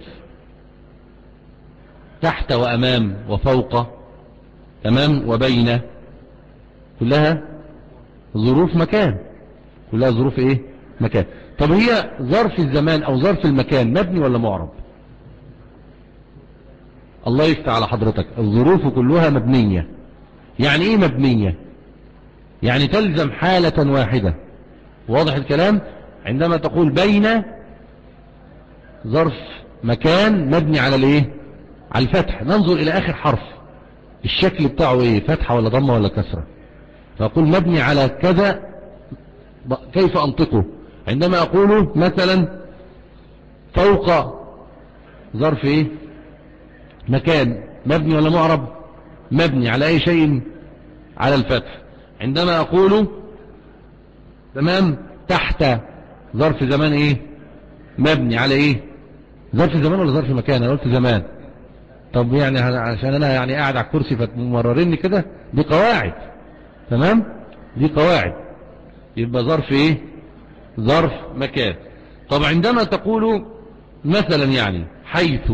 تحت وامام وفوق، تمام، وبين، كلها ظروف مكان، كلها ظروف ايه؟ مكان. طب هي ظرف الزمان او ظرف المكان مبني ولا معرب؟ الله يفتح على حضرتك، الظروف كلها مبنية. يعني ايه مبنية؟ يعني تلزم حالة واحدة. واضح الكلام؟ عندما تقول بين، ظرف مكان مبني على الايه؟ على الفتح. ننظر الى اخر حرف، الشكل بتاعه ايه؟ فتحة ولا ضمة ولا كسرة؟ فأقول مبني على كذا، كيف انطقه؟ عندما أقول مثلا فوق ظرف إيه؟ مكان، مبني ولا معرب؟ مبني على أي شيء؟ على الفتح. عندما أقول تمام تحت ظرف زمان إيه؟ مبني على إيه؟ ظرف زمان ولا ظرف مكان؟ أنا قلت زمان. طب يعني عشان أنا يعني قاعد على الكرسي فتمررني كده، دي قواعد. تمام؟ دي قواعد. يبقى ظرف إيه؟ ظرف مكان. طب عندما تقول مثلا يعني حيث،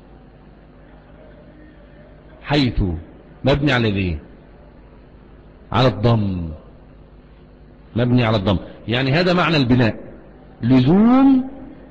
حيث مبني على الايه؟ على الضم، مبني على الضم. يعني هذا معنى البناء، لزوم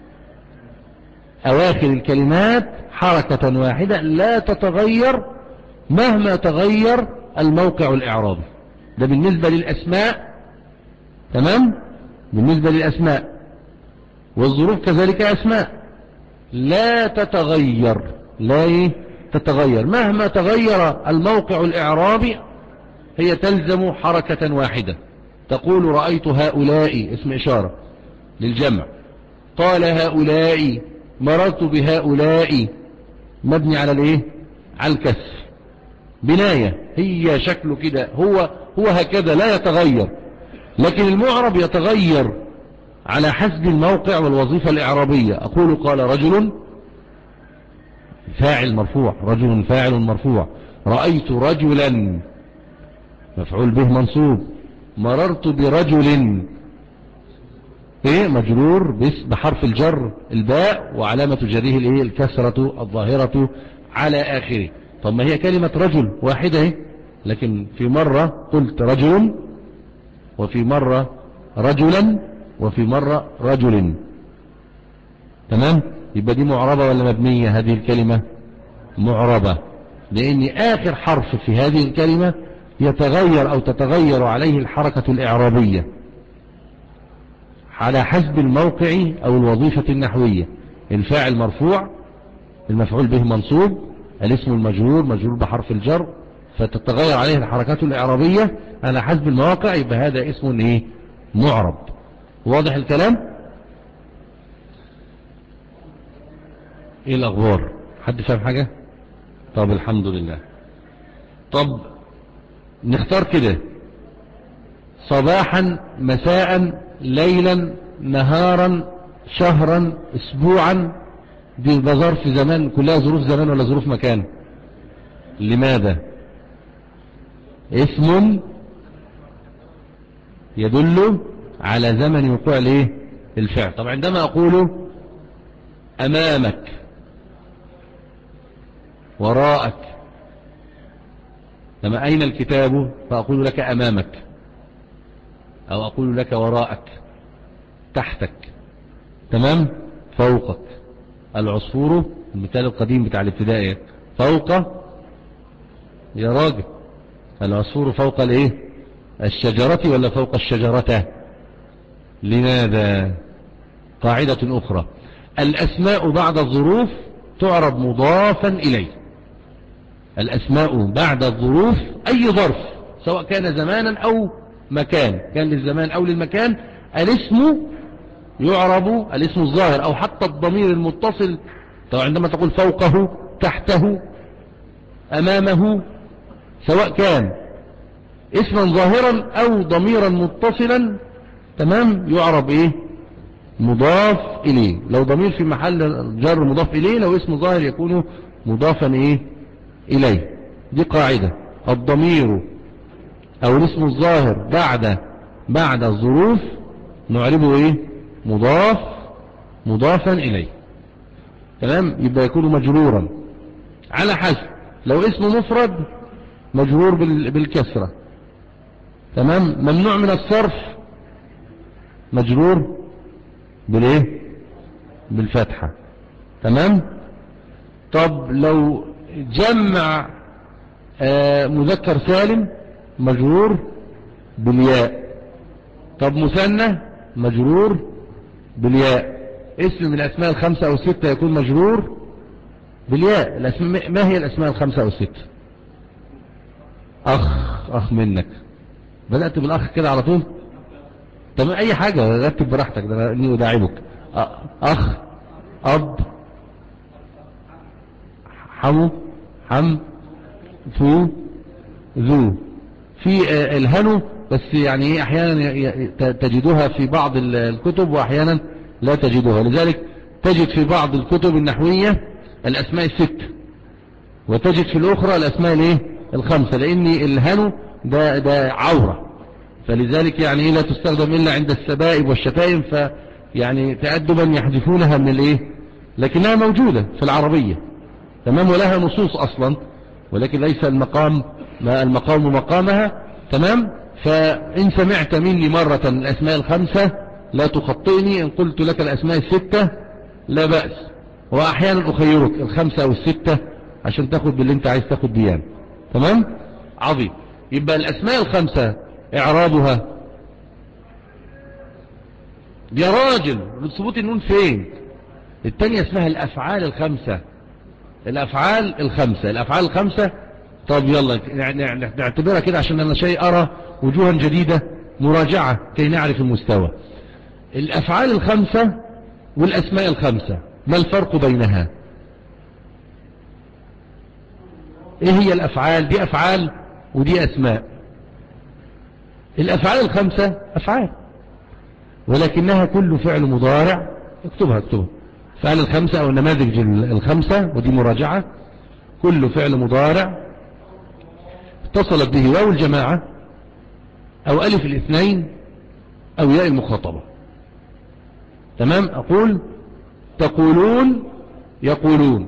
اواخر الكلمات حركة واحدة لا تتغير مهما تغير الموقع الاعرابي. ده بالنسبة للاسماء. تمام؟ بالنسبة للاسماء. والظروف كذلك اسماء لا تتغير، لا ايه؟ تتغير مهما تغير الموقع الاعرابي، هي تلزم حركة واحدة. تقول رأيت هؤلاء، اسم إشارة للجمع. قال هؤلاء، مررت بهؤلاء، مبني على الايه؟ على الكسر. بناية، هي شكله كده، هو هو هكذا لا يتغير. لكن المعرب يتغير على حسب الموقع والوظيفة الإعرابية. أقول قال رجل فاعل مرفوع، رجل فاعل مرفوع. رأيت رجلا مفعول به منصوب. مررت برجل ايه؟ مجرور بحرف الجر الباء، وعلامة جره الايه؟ الكسرة الظاهرة على آخره. طب ما هي كلمة رجل واحدة ايه؟ لكن في مرة قلت رجل، وفي مرة رجلا، وفي مرة رجل. تمام؟ يبقى دي معربة ولا مبنية هذه الكلمة؟ معربة، لأن آخر حرف في هذه الكلمة يتغير أو تتغير عليه الحركة الإعرابية على حسب الموقع أو الوظيفة النحوية. الفاعل مرفوع، المفعول به منصوب، الاسم المجرور مجرور بحرف الجر، فتتغير عليه الحركات الإعرابية على حسب المواقع. يبقى هذا اسم ايه؟ معرب. واضح الكلام؟ ايه الأخبار؟ حد فاهم حاجة؟ طب الحمد لله. طب نختار كده صباحا، مساء، ليلا، نهارا، شهرا، اسبوعا. دي ظرف زمان، كلها ظروف زمان ولا ظروف مكان؟ لماذا؟ اسم يدل على زمن وقوع الايه؟ الفعل. طب عندما اقول امامك، وراءك، لما اين الكتاب فاقول لك امامك، او اقول لك وراءك، تحتك، تمام، فوقك. العصفور، المثال القديم بتاع الابتدائي، فوق، يا راجل العصفور فوق الايه؟ الشجرة ولا فوق الشجرة؟ لماذا؟ قاعدة اخرى، الاسماء بعد الظروف تعرب مضافا اليه. الاسماء بعد الظروف، اي ظرف سواء كان زمانا او مكان، كان للزمان او للمكان، الاسم يعرب، الاسم الظاهر او حتى الضمير المتصل. طبعا عندما تقول فوقه، تحته، امامه، سواء كان اسما ظاهرا او ضميرا متصلا، تمام، يعرب ايه؟ مضاف اليه. لو ضمير في محل جر مضاف اليه، لو اسم ظاهر يكون مضافا ايه؟ اليه. دي قاعدة، الضمير او الاسم الظاهر بعد بعد الظروف نعربه ايه؟ مضاف، مضافا اليه. تمام؟ يبقى يكون مجرورا على حسب. لو اسم مفرد مجرور بالكسرة، تمام، ممنوع من الصرف مجرور بالايه؟ بالفتحة. تمام. طب لو جمع آه مذكر سالم مجرور بالياء. طب مثنى مجرور بالياء. اسم من الاسماء الخمسة او الستة يكون مجرور بالياء. الاسماء ما هي الاسماء الخمسة او الستة؟ اخ، اخ منك، بدأت بالاخ كده على طول. تمام، اي حاجة رتب براحتك، ده اني اداعبك. اخ، اب، حمو، حم، فو، ذو. في الهنو بس يعني ايه احيانا تجدوها في بعض الكتب واحيانا لا تجدوها، لذلك تجد في بعض الكتب النحوية الاسماء الست وتجد في الاخرى الاسماء الايه الخمسة، لان الهنو ده, ده عورة، فلذلك يعني لا تستخدم الا عند السبائب والشتائم، فيعني تأدبا يحذفونها من الايه، لكنها موجودة في العربية تمام، ولها نصوص اصلا، ولكن ليس المقام ما المقام مقامها تمام. فإن سمعت مني مرة الأسماء الخمسة لا تخطئني، إن قلت لك الأسماء الستة لا بأس، وأحيانا أخيرك الخمسة أو الستة عشان تاخد باللي انت عايز تاخد بيه يعني. تمام، عظيم. يبقى الأسماء الخمسة إعرابها يا راجل ثبوت النون فين؟ التانية اسمها الأفعال الخمسة، الأفعال الخمسة، الأفعال الخمسة. طب يلا نعتبرها كده عشان أنا شيء أرى وجوها جديدة مراجعة كي نعرف المستوى. الأفعال الخمسة والأسماء الخمسة ما الفرق بينها؟ إيه هي الأفعال؟ دي أفعال ودي أسماء. الأفعال الخمسة أفعال ولكنها كل فعل مضارع، اكتبها اكتبها فعل الخمسة أو النماذج الخمسة، ودي مراجعة. كل فعل مضارع اتصلت به واو الجماعة أو ألف الاثنين أو ياء المخاطبة. تمام، أقول تقولون، يقولون،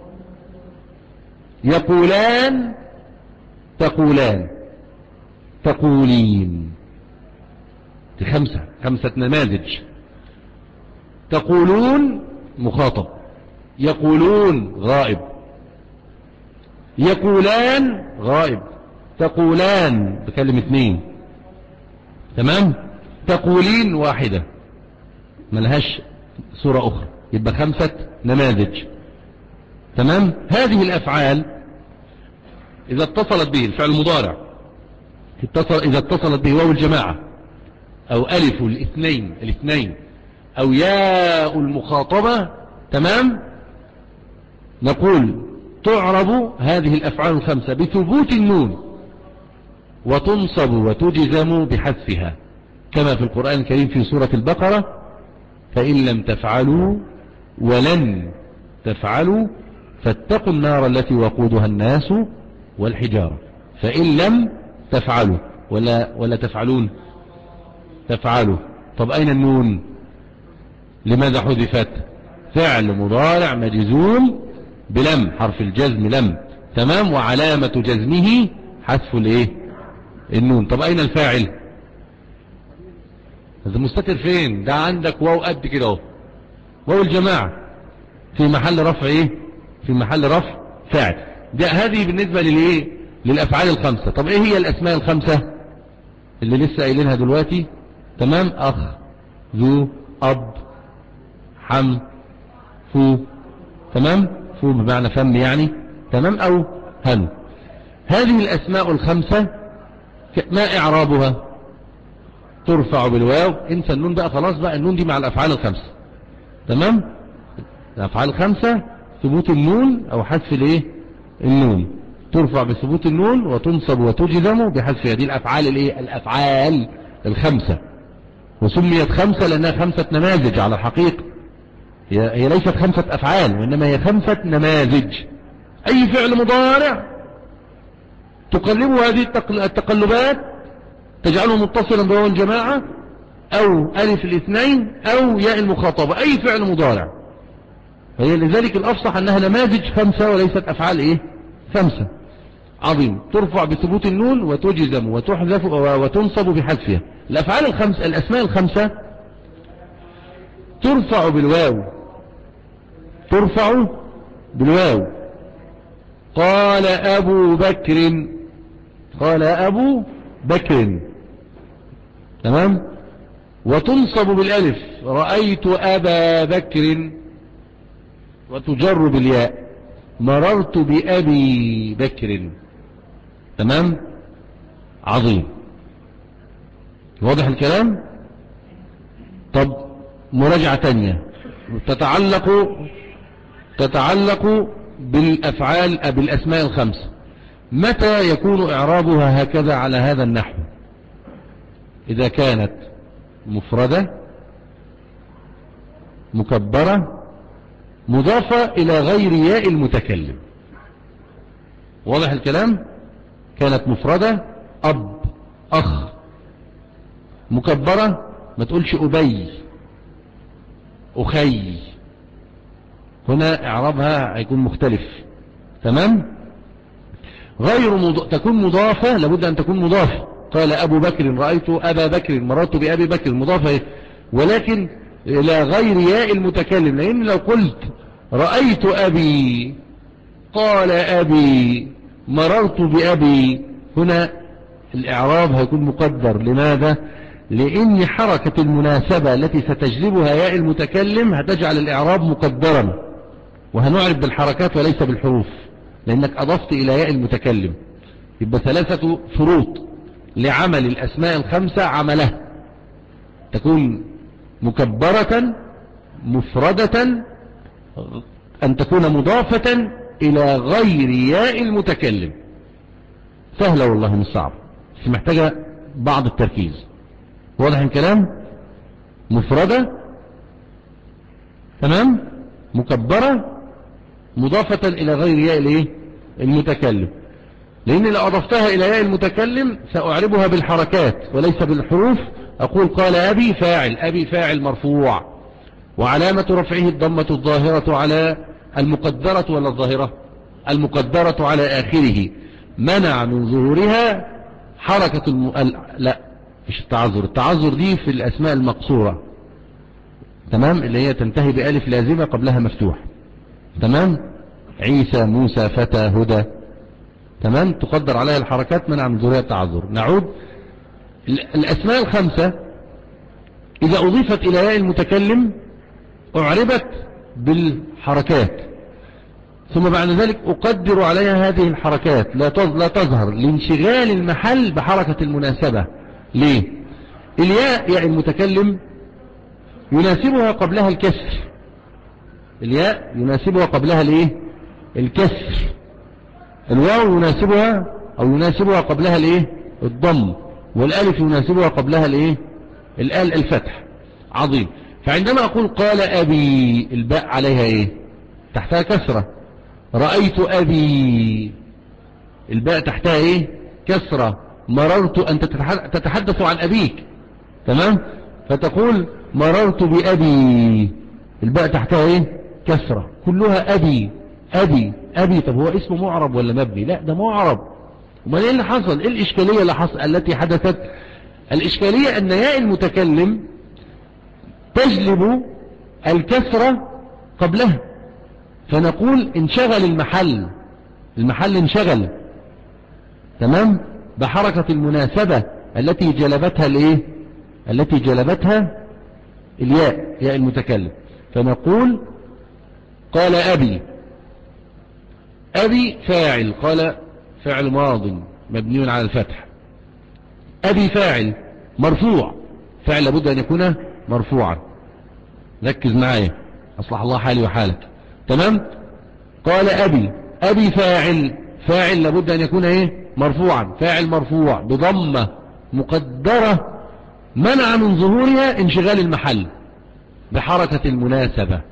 يقولان، تقولان، تقولين. دي خمسة، خمسة نماذج. تقولون مخاطب، يقولون غائب، يقولان غائب، تقولان بكلم اثنين. تمام، تقولين واحدة ملهاش صورة أخرى، يبقى خمسة نماذج. تمام، هذه الأفعال إذا اتصلت به الفعل المضارع، اتصل إذا اتصلت به واو الجماعة أو ألف الاثنين الاثنين أو ياء المخاطبة، تمام، نقول تعرب هذه الأفعال الخمسة بثبوت النون وتنصب وتجزم بحذفها، كما في القرآن الكريم في سورة البقرة: فإن لم تفعلوا ولن تفعلوا فاتقوا النار التي وقودها الناس والحجارة. فإن لم تفعلوا ولا, ولا تفعلون، تفعلوا. طب أين النون؟ لماذا حذفت؟ فعل مضارع مجزوم بلم، حرف الجزم لم، تمام، وعلامة جزمه حذف الايه النون. طب أين الفاعل؟ هذا مستتر فين؟ ده عندك واو قد كده اهو، واو الجماعة في محل رفع ايه؟ في محل رفع فاعل. ده هذه بالنسبة للايه؟ للأفعال الخمسة. طب ايه هي الأسماء الخمسة اللي لسه قايلينها دلوقتي؟ تمام، أخ، ذو، أب، حم، فو. تمام، فو بمعنى فم يعني، تمام، أو هن. هذه الأسماء الخمسة ما إعرابها؟ ترفع بالواو، انسى النون بقى خلاص، بقى النون دي مع الأفعال الخمسة. تمام، الأفعال الخمسة ثبوت النون أو حذف الايه النون، ترفع بثبوت النون وتنصب وتجزم بحذفها. دي الأفعال الايه الأفعال الخمسة، وسميت خمسة لأنها خمسة نماذج على الحقيقة. هي, هي ليست خمسة أفعال وإنما هي خمسة نماذج. أي فعل مضارع تقلب هذه التقلبات تجعله متصلا بواو الجماعة أو ألف الاثنين أو ياء المخاطبة، أي فعل مضارع. فهي لذلك الأفصح أنها نماذج خمسة وليست أفعال إيه خمسة. عظيم، ترفع بثبوت النون وتجزم وتحذف وتنصب بحذفها. الأفعال الخمسة، الأسماء الخمسة ترفع بالواو، ترفع بالواو. قال أبو بكر، قال أبو بكر، تمام، وتنصب بالألف، رأيت أبا بكر، وتجر بالياء، مررت بأبي بكر. تمام، عظيم، واضح الكلام. طب مراجعة تانية تتعلق تتعلق بالأفعال بالأسماء الخمسة. متى يكون إعرابها هكذا على هذا النحو؟ إذا كانت مفردة مكبرة مضافة إلى غير ياء المتكلم. واضح الكلام؟ كانت مفردة أب أخ مكبرة، ما تقولش أبي أخي، هنا إعرابها هيكون مختلف. تمام؟ غير مض... تكون مضافة، لابد أن تكون مضافة. قال أبو بكر رأيت أبا بكر مررت بأبي بكر، مضافة، ولكن إلى غير ياء المتكلم. لأن لو قلت رأيت أبي قال أبي مررت بأبي، هنا الإعراب هيكون مقدر. لماذا؟ لأن حركة المناسبة التي ستجلبها ياء المتكلم هتجعل الإعراب مقدرا، وهنعرف بالحركات وليس بالحروف، لأنك أضفت إلى ياء المتكلم. يبقى ثلاثة شروط لعمل الأسماء الخمسة عملها: تكون مكبرة، مفردة، أن تكون مضافة إلى غير ياء المتكلم. سهلة والله مش صعبة، بس محتاجة بعض التركيز. واضح الكلام؟ مفردة، تمام، مكبرة، مضافة إلى غير ياء المتكلم. لأن لو أضفتها إلى ياء المتكلم سأعربها بالحركات وليس بالحروف. أقول قال أبي فاعل، أبي فاعل مرفوع، وعلامة رفعه الضمة الظاهرة على المقدرة ولا الظاهرة؟ المقدرة على آخره، منع من ظهورها حركة الم... لا مش التعذر، التعذر دي في الأسماء المقصورة، تمام، اللي هي تنتهي بألف لازمة قبلها مفتوح. تمام، عيسى، موسى، فتى، هدى، تمام، تقدر عليها الحركات منع من ظهورها التعذر. نعود. الأسماء الخمسة إذا أضيفت إلى ياء المتكلم أعربت بالحركات، ثم بعد ذلك أقدر عليها هذه الحركات لا تظهر لانشغال المحل بحركة المناسبة. ليه؟ الياء ياء المتكلم يناسبها قبلها الكسر، الياء يناسبها قبلها الايه؟ الكسر. الواو يناسبها أو يناسبها قبلها الايه؟ الضم. والالف يناسبها قبلها الايه؟ الال الفتح. عظيم. فعندما أقول قال أبي، الباء عليها ايه؟ تحتها كسرة. رأيت أبي، الباء تحتها ايه؟ كسرة. مررت، أنت تتحدث عن أبيك، تمام، فتقول مررت بأبي، الباء تحتها ايه؟ كسرة. كلها أبي أبي أبي. طب هو اسمه معرب ولا مبني؟ لا ده معرب. وما ايه اللي حصل؟ ايه الإشكالية اللي حصل التي حدثت؟ الإشكالية أن ياء المتكلم تجلب الكسرة قبلها، فنقول انشغل المحل، المحل انشغل، تمام، بحركة المناسبة التي جلبتها الايه؟ التي جلبتها الياء، ياء المتكلم. فنقول قال أبي، أبي فاعل، قال فعل ماض مبني على الفتح. أبي فاعل مرفوع، فعل لابد أن يكون مرفوعا، ركز معايا أصلح الله حالي وحالك، تمام. قال أبي، أبي فاعل، فاعل لابد أن يكون ايه؟ مرفوعا، فاعل مرفوع بضمة مقدرة منع من ظهورها انشغال المحل بحركة المناسبة.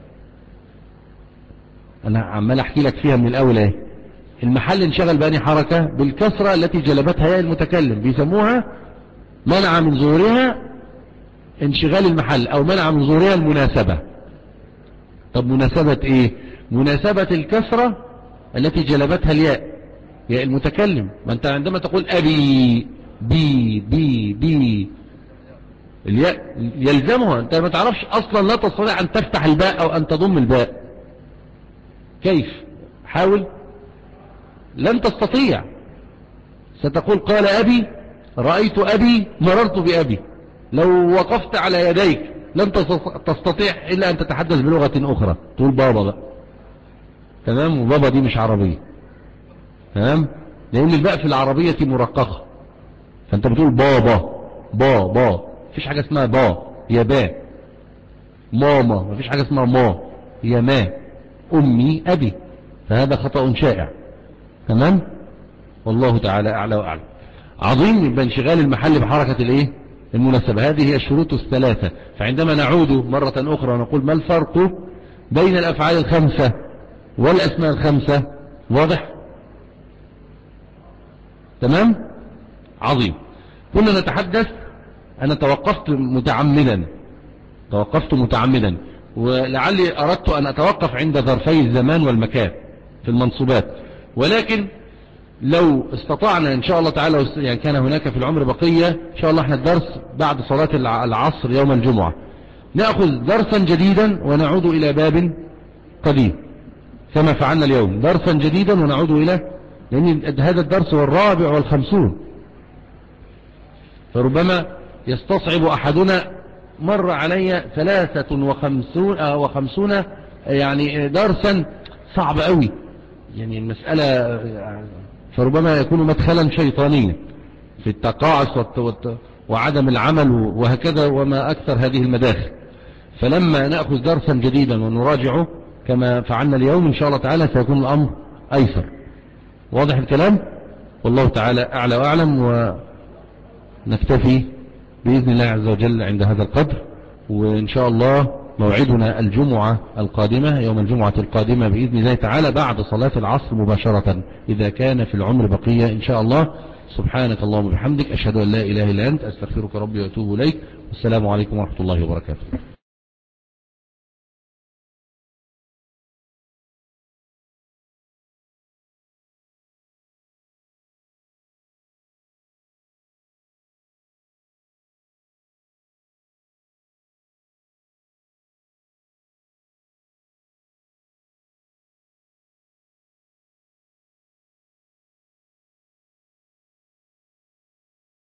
أنا عمال أحكي لك فيها من الأول ايه؟ المحل انشغل بأني حركة بالكسرة التي جلبتها ياء المتكلم، بيسموها منع من ظهورها انشغال المحل أو منع من ظهورها المناسبة. طب مناسبة ايه؟ مناسبة الكسرة التي جلبتها الياء، ياء المتكلم. ما انت عندما تقول أبي بي بي بي الياء يلزمها، انت ما تعرفش اصلا، لا تستطيع ان تفتح الباء او ان تضم الباء. كيف؟ حاول. لن تستطيع. ستقول قال أبي، رأيت أبي، مررت بأبي. لو وقفت على يديك لن تستطيع إلا أن تتحدث بلغة أخرى، تقول بابا بقى، تمام، وبابا دي مش عربية، تمام، لأن الباء في العربية مرققة، فأنت بتقول بابا بابا، مفيش حاجة اسمها با، يا با، ماما، ما فيش حاجة اسمها ما، هي ما، أمي أبي، فهذا خطأ شائع. تمام؟ والله تعالى أعلى وأعلم. عظيم. يبقى انشغال المحل بحركة الايه المناسبة، هذه هي الشروط الثلاثة. فعندما نعود مرة أخرى ونقول ما الفرق بين الأفعال الخمسة والأسماء الخمسة؟ واضح؟ تمام؟ عظيم. كنا نتحدث، أنا توقفت متعمدا توقفت متعمدا ولعلي أردت أن أتوقف عند ظرفي الزمان والمكان في المنصوبات، ولكن لو استطعنا إن شاء الله تعالى، يعني كان هناك في العمر بقية إن شاء الله، احنا الدرس بعد صلاة العصر يوم الجمعة نأخذ درسا جديدا ونعود إلى باب قديم كما فعلنا اليوم، درسا جديدا ونعود إلى، لأن هذا الدرس هو الرابع والخمسون، فربما يستصعب أحدنا، مر علي ثلاثة وخمسون, آه وخمسون يعني درسا صعب قوي، يعني المسألة، فربما يكون مدخلا شيطانيا في التقاعس وعدم العمل وهكذا وما أكثر هذه المداخل. فلما نأخذ درسا جديدا ونراجعه كما فعلنا اليوم إن شاء الله تعالى سيكون الأمر أيسر. واضح الكلام؟ والله تعالى أعلى وأعلم، ونكتفي بإذن الله عز وجل عند هذا القدر، وإن شاء الله موعدنا الجمعة القادمة، يوم الجمعة القادمة بإذن الله تعالى بعد صلاة العصر مباشرة إذا كان في العمر بقية إن شاء الله. سبحانك اللهم وبحمدك، أشهد أن لا إله إلا أنت، أستغفرك ربي وأتوب إليك، والسلام عليكم ورحمة الله وبركاته.